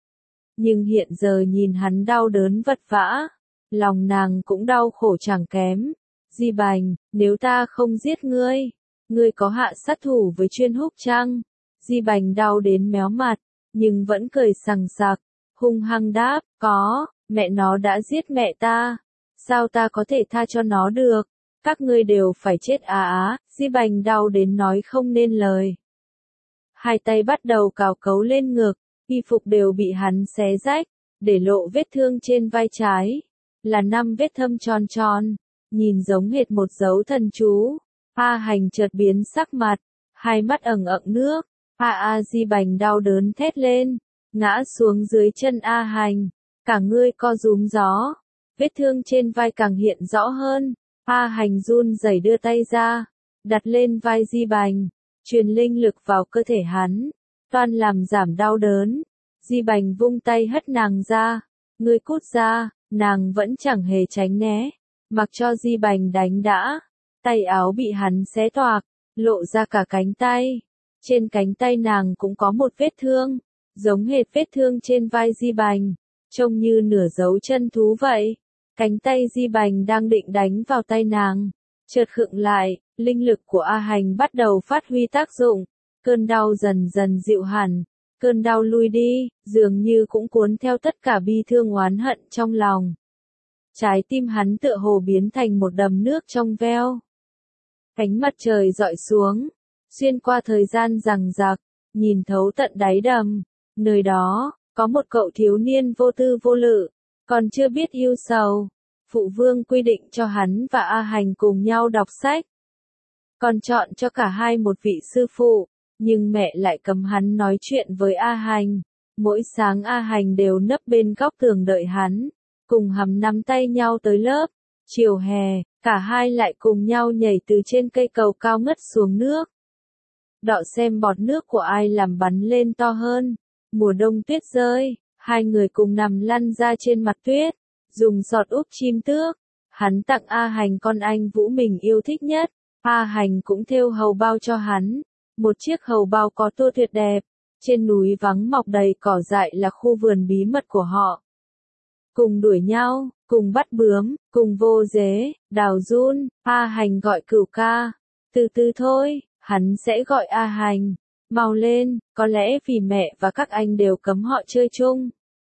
Nhưng hiện giờ nhìn hắn đau đớn vật vã, lòng nàng cũng đau khổ chẳng kém. Di Bành, nếu ta không giết ngươi, ngươi có hạ sát thủ với Chuyên Húc chăng? Di Bành đau đến méo mặt, nhưng vẫn cười sằng sặc, hung hăng đáp, có, mẹ nó đã giết mẹ ta, sao ta có thể tha cho nó được? Các ngươi đều phải chết á á. Di Bành đau đến nói không nên lời. Hai tay bắt đầu cào cấu lên ngực, y phục đều bị hắn xé rách, để lộ vết thương trên vai trái, là năm vết thâm tròn tròn, nhìn giống hệt một dấu thần chú. A Hành chợt biến sắc mặt, hai mắt ẩn ẩn nước. A A Di Bành đau đớn thét lên, ngã xuống dưới chân A Hành, cả người co rúm gió, vết thương trên vai càng hiện rõ hơn. A Hành run rẩy đưa tay ra, đặt lên vai Di Bành, truyền linh lực vào cơ thể hắn, toan làm giảm đau đớn. Di Bành vung tay hất nàng ra, ngươi cút ra. Nàng vẫn chẳng hề tránh né, mặc cho Di Bành đánh đã. Tay áo bị hắn xé toạc, lộ ra cả cánh tay. Trên cánh tay nàng cũng có một vết thương, giống hệt vết thương trên vai Di Bành, trông như nửa dấu chân thú vậy. Cánh tay Di Bành đang định đánh vào tay nàng, chợt khựng lại, linh lực của A Hành bắt đầu phát huy tác dụng, cơn đau dần dần dịu hẳn, cơn đau lui đi, dường như cũng cuốn theo tất cả bi thương oán hận trong lòng. Trái tim hắn tựa hồ biến thành một đầm nước trong veo. Ánh mặt trời rọi xuống, xuyên qua thời gian giằng giặc, nhìn thấu tận đáy đầm. Nơi đó, có một cậu thiếu niên vô tư vô lự, còn chưa biết yêu sầu. Phụ vương quy định cho hắn và A Hành cùng nhau đọc sách, còn chọn cho cả hai một vị sư phụ, nhưng mẹ lại cấm hắn nói chuyện với A Hành. Mỗi sáng A Hành đều nấp bên góc tường đợi hắn, cùng hầm nắm tay nhau tới lớp. Chiều hè, cả hai lại cùng nhau nhảy từ trên cây cầu cao ngất xuống nước, đọ xem bọt nước của ai làm bắn lên to hơn. Mùa đông tuyết rơi, hai người cùng nằm lăn ra trên mặt tuyết, dùng giọt úp chim tước. Hắn tặng A Hành con anh vũ mình yêu thích nhất. A Hành cũng thêu hầu bao cho hắn, một chiếc hầu bao có tua tuyệt đẹp. Trên núi vắng mọc đầy cỏ dại là khu vườn bí mật của họ. Cùng đuổi nhau, cùng bắt bướm, cùng vô dế, đào giun. A Hành gọi Cửu ca, từ từ thôi, hắn sẽ gọi A Hành, mau lên. Có lẽ vì mẹ và các anh đều cấm họ chơi chung,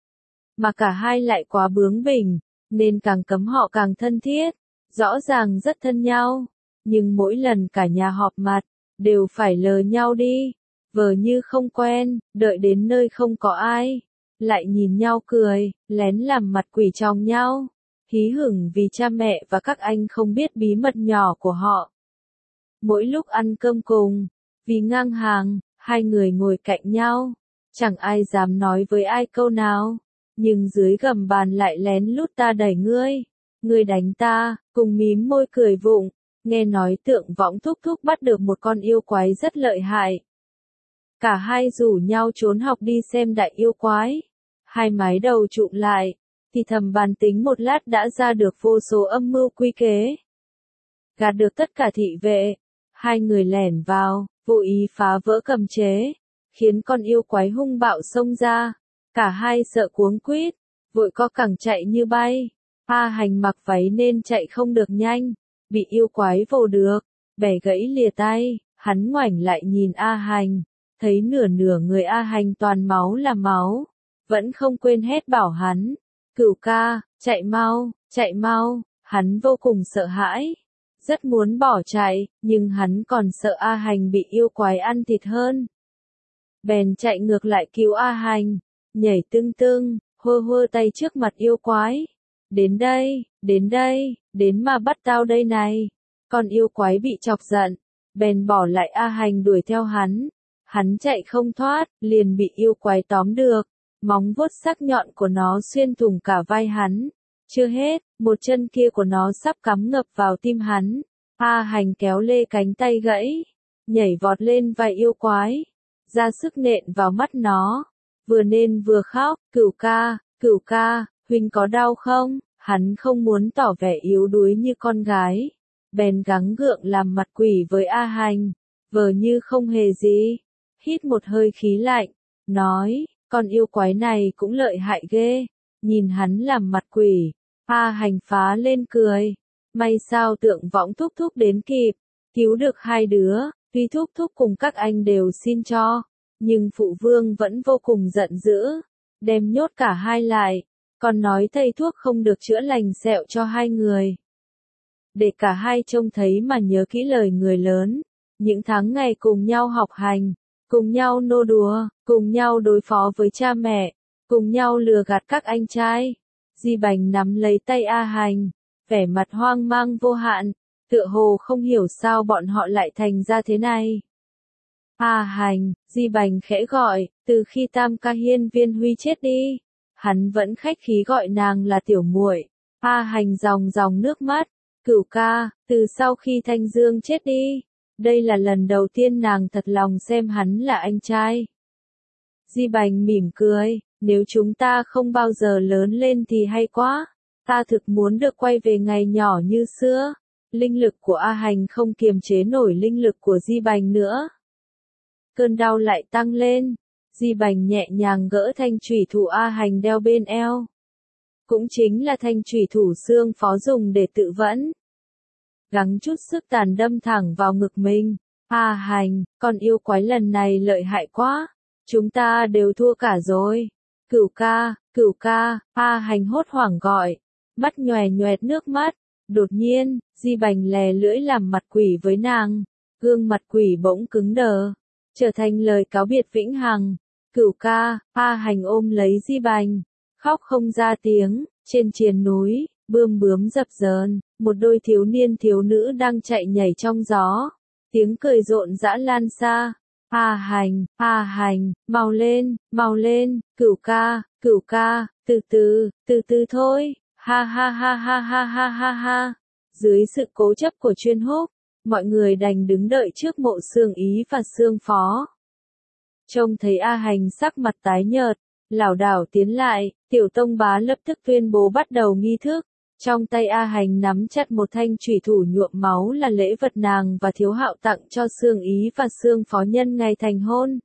mà cả hai lại quá bướng bỉnh, nên càng cấm họ càng thân thiết. Rõ ràng rất thân nhau, nhưng mỗi lần cả nhà họp mặt, đều phải lờ nhau đi, vờ như không quen. Đợi đến nơi không có ai, lại nhìn nhau cười, lén làm mặt quỷ trong nhau, hí hửng vì cha mẹ và các anh không biết bí mật nhỏ của họ. Mỗi lúc ăn cơm cùng, vì ngang hàng, hai người ngồi cạnh nhau, chẳng ai dám nói với ai câu nào, nhưng dưới gầm bàn lại lén lút ta đẩy ngươi, ngươi đánh ta, cùng mím môi cười vụng. Nghe nói Tượng Võng thúc thúc bắt được một con yêu quái rất lợi hại. Cả hai rủ nhau trốn học đi xem đại yêu quái. Hai mái đầu trụm lại, thì thầm bàn tính một lát đã ra được vô số âm mưu quy kế. Gạt được tất cả thị vệ, hai người lẻn vào, vô ý phá vỡ cầm chế, khiến con yêu quái hung bạo xông ra. Cả hai sợ cuống quýt, vội co cẳng chạy như bay. A Hành mặc váy nên chạy không được nhanh, bị yêu quái vồ được, bẻ gãy lìa tay. Hắn ngoảnh lại nhìn A Hành, thấy nửa nửa người A Hành toàn máu là máu, vẫn không quên hét bảo hắn, Cửu ca, chạy mau, chạy mau, hắn vô cùng sợ hãi, rất muốn bỏ chạy, nhưng hắn còn sợ A Hành bị yêu quái ăn thịt hơn. Bèn chạy ngược lại cứu A Hành, nhảy tưng tưng, hơ hơ tay trước mặt yêu quái. Đến đây, đến đây, đến mà bắt tao đây này. Con yêu quái bị chọc giận, bèn bỏ lại A Hành đuổi theo hắn. Hắn chạy không thoát, liền bị yêu quái tóm được. Móng vuốt sắc nhọn của nó xuyên thủng cả vai hắn. Chưa hết, một chân kia của nó sắp cắm ngập vào tim hắn. A Hành kéo lê cánh tay gãy, nhảy vọt lên vai yêu quái, ra sức nện vào mắt nó. Vừa nên vừa khóc, Cửu ca, Cửu ca, huynh có đau không? Hắn không muốn tỏ vẻ yếu đuối như con gái, bèn gắng gượng làm mặt quỷ với A Hành, vờ như không hề gì, hít một hơi khí lạnh, nói, con yêu quái này cũng lợi hại ghê, nhìn hắn làm mặt quỷ, A Hành phá lên cười, may sao Tượng Võng thúc thúc đến kịp, cứu được hai đứa, tuy thúc thúc cùng các anh đều xin cho, nhưng phụ vương vẫn vô cùng giận dữ, đem nhốt cả hai lại, còn nói thầy thuốc không được chữa lành sẹo cho hai người. Để cả hai trông thấy mà nhớ kỹ lời người lớn, những tháng ngày cùng nhau học hành, cùng nhau nô đùa, cùng nhau đối phó với cha mẹ, cùng nhau lừa gạt các anh trai. Di Bành nắm lấy tay A Hành, vẻ mặt hoang mang vô hạn, tựa hồ không hiểu sao bọn họ lại thành ra thế này. A Hành, Di Bành khẽ gọi, từ khi Tam ca Hiên Viên Huy chết đi, hắn vẫn khách khí gọi nàng là tiểu muội. A Hành ròng ròng nước mắt, Cửu ca, từ sau khi Thanh Dương chết đi, đây là lần đầu tiên nàng thật lòng xem hắn là anh trai. Di Bành mỉm cười, nếu chúng ta không bao giờ lớn lên thì hay quá, ta thực muốn được quay về ngày nhỏ như xưa. Linh lực của A Hành không kiềm chế nổi linh lực của Di Bành nữa. Cơn đau lại tăng lên, Di Bành nhẹ nhàng gỡ thanh chủy thủ A Hành đeo bên eo. Cũng chính là thanh chủy thủ xương phó dùng để tự vẫn. Gắng chút sức tàn đâm thẳng vào ngực mình. A Hành, con yêu quái lần này lợi hại quá. Chúng ta đều thua cả rồi. Cửu ca, Cửu ca, A Hành hốt hoảng gọi. Mắt nhòe nhoẹt nước mắt. Đột nhiên, Di Bành lè lưỡi làm mặt quỷ với nàng. Gương mặt quỷ bỗng cứng đờ, trở thành lời cáo biệt vĩnh hằng. Cửu ca, A Hành ôm lấy Di Bành, khóc không ra tiếng. Trên triền núi, bươm bướm dập dờn, một đôi thiếu niên thiếu nữ đang chạy nhảy trong gió. Tiếng cười rộn rã lan xa. A Hành, A Hành, mau lên, mau lên, Cửu ca, Cửu ca, từ từ, từ từ thôi. Ha ha ha ha ha ha ha ha. Dưới sự cố chấp của Chuyên Húc, mọi người đành đứng đợi trước mộ Sương Ý và Sương Phó. Trông thấy A Hành sắc mặt tái nhợt, lảo đảo tiến lại, Tiểu Tông Bá lập tức tuyên bố bắt đầu nghi thức. Trong tay A Hành nắm chặt một thanh chủy thủ nhuộm máu là lễ vật nàng và Thiếu Hạo tặng cho Sương Ý và Sương Phó nhân ngày thành hôn.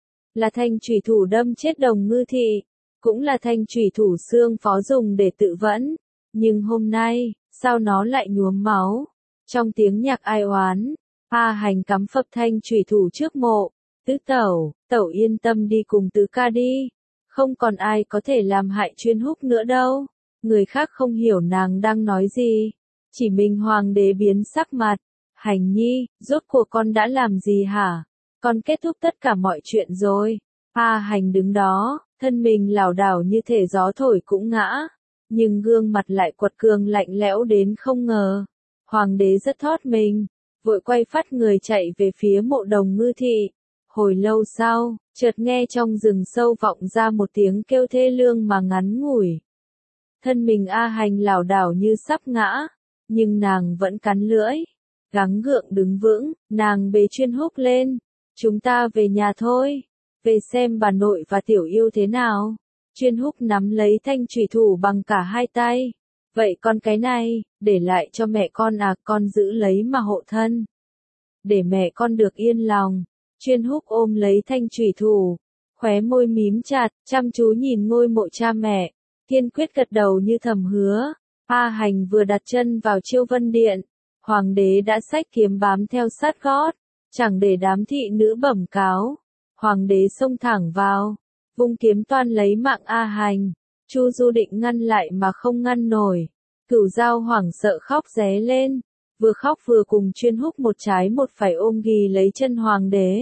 Là thanh chủy thủ đâm chết Đồng Ngư Thị, cũng là thanh chủy thủ Sương Phó dùng để tự vẫn. Nhưng hôm nay, sao nó lại nhuốm máu? Trong tiếng nhạc ai oán, A Hành cắm phập thanh chủy thủ trước mộ. Tứ tẩu, tẩu yên tâm đi cùng tứ ca đi. Không còn ai có thể làm hại Chuyên Húc nữa đâu. Người khác không hiểu nàng đang nói gì. Chỉ mình hoàng đế biến sắc mặt. Hành nhi, rốt cuộc con đã làm gì hả? Con kết thúc tất cả mọi chuyện rồi. A Hành đứng đó, thân mình lảo đảo như thể gió thổi cũng ngã. Nhưng gương mặt lại quật cường lạnh lẽo đến không ngờ. Hoàng đế rất thót mình, vội quay phát người chạy về phía mộ Đồng Ngư Thị. Hồi lâu sau, chợt nghe trong rừng sâu vọng ra một tiếng kêu thê lương mà ngắn ngủi. Thân mình A Hành lảo đảo như sắp ngã, nhưng nàng vẫn cắn lưỡi, gắng gượng đứng vững, nàng bế Chuyên Húc lên. Chúng ta về nhà thôi, về xem bà nội và tiểu yêu thế nào. Chuyên Húc nắm lấy thanh chủy thủ bằng cả hai tay. Vậy con cái này, để lại cho mẹ con à, con giữ lấy mà hộ thân. Để mẹ con được yên lòng. Chuyên Húc ôm lấy thanh chủy thủ, khóe môi mím chặt, chăm chú nhìn ngôi mộ cha mẹ, kiên quyết gật đầu như thầm hứa. A Hành vừa đặt chân vào Chiêu Vân Điện, hoàng đế đã xách kiếm bám theo sát gót, chẳng để đám thị nữ bẩm cáo. Hoàng đế xông thẳng vào, vung kiếm toan lấy mạng A Hành. Chu Du định ngăn lại mà không ngăn nổi. Cửu Giao hoảng sợ khóc ré lên, vừa khóc vừa cùng chuyên húc một trái một phải ôm ghì lấy chân hoàng đế.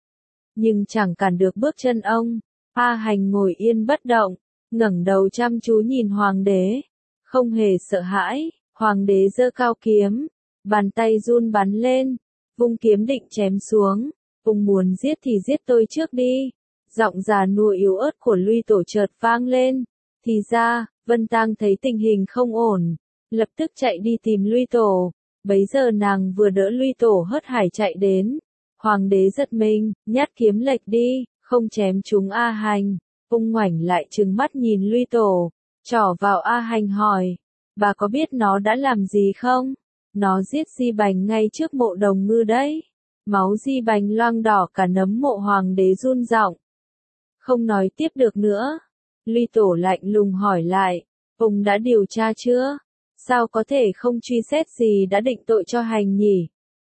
Nhưng chẳng cản được bước chân ông. A Hành ngồi yên bất động, ngẩng đầu chăm chú nhìn hoàng đế, không hề sợ hãi. Hoàng đế giơ cao kiếm, bàn tay run bắn lên, vung kiếm định chém xuống. Ông muốn giết thì giết tôi trước đi. Giọng già nua yếu ớt của Luy Tổ chợt vang lên. Thì ra, Vân Tang thấy tình hình không ổn, lập tức chạy đi tìm Luy Tổ. Bấy giờ nàng vừa đỡ Luy Tổ hớt hải chạy đến. Hoàng đế giật mình, nhát kiếm lệch đi, không chém trúng A Hành. Ông ngoảnh lại trừng mắt nhìn Luy Tổ, trỏ vào A Hành hỏi, bà có biết nó đã làm gì không? Nó giết Di Bành ngay trước mộ Đồng Ngư đấy. Máu Di Bành loang đỏ cả nấm mộ. Hoàng đế run giọng, không nói tiếp được nữa. Luy Tổ lạnh lùng hỏi lại, ông đã điều tra chưa? Sao có thể không truy xét gì đã định tội cho Hành nhỉ?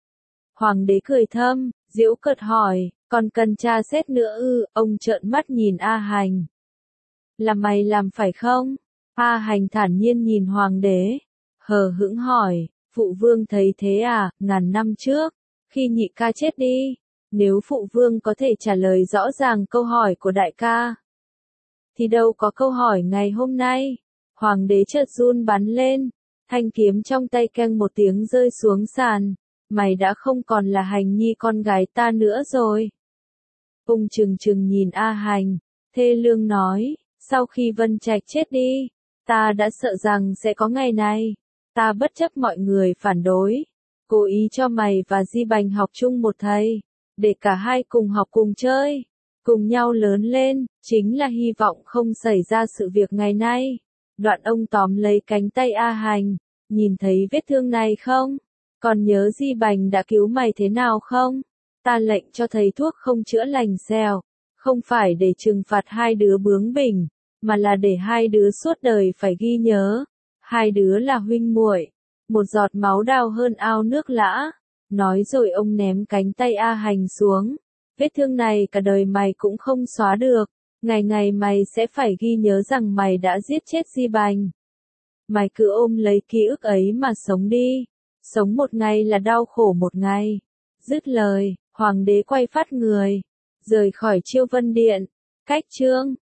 Hoàng đế cười thâm, giễu cợt hỏi, còn cần tra xét nữa ư? Ông trợn mắt nhìn A Hành. Là mày làm phải không? A Hành thản nhiên nhìn hoàng đế, hờ hững hỏi, phụ vương thấy thế à? Ngàn năm trước, khi nhị ca chết đi, nếu phụ vương có thể trả lời rõ ràng câu hỏi của đại ca, thì đâu có câu hỏi ngày hôm nay. Hoàng đế chợt run bắn lên, thanh kiếm trong tay keng một tiếng rơi xuống sàn. Mày đã không còn là Hành nhi con gái ta nữa rồi. Ông trừng trừng nhìn A Hành, thê lương nói, sau khi Vân Trạch chết đi, ta đã sợ rằng sẽ có ngày này. Ta bất chấp mọi người phản đối, cố ý cho mày và Di Bành học chung một thầy, để cả hai cùng học cùng chơi, cùng nhau lớn lên, chính là hy vọng không xảy ra sự việc ngày nay. Đoạn ông tóm lấy cánh tay A Hành, nhìn thấy vết thương này không? Còn nhớ Di Bành đã cứu mày thế nào không? Ta lệnh cho thầy thuốc không chữa lành sẹo, không phải để trừng phạt hai đứa bướng bỉnh, mà là để hai đứa suốt đời phải ghi nhớ. Hai đứa là huynh muội, một giọt máu đào hơn ao nước lã. Nói rồi ông ném cánh tay A Hành xuống. Vết thương này cả đời mày cũng không xóa được. Ngày ngày mày sẽ phải ghi nhớ rằng mày đã giết chết Di Bành. Mày cứ ôm lấy ký ức ấy mà sống đi. Sống một ngày là đau khổ một ngày. Dứt lời, hoàng đế quay phát người, rời khỏi Chiêu Vân Điện. Cách chương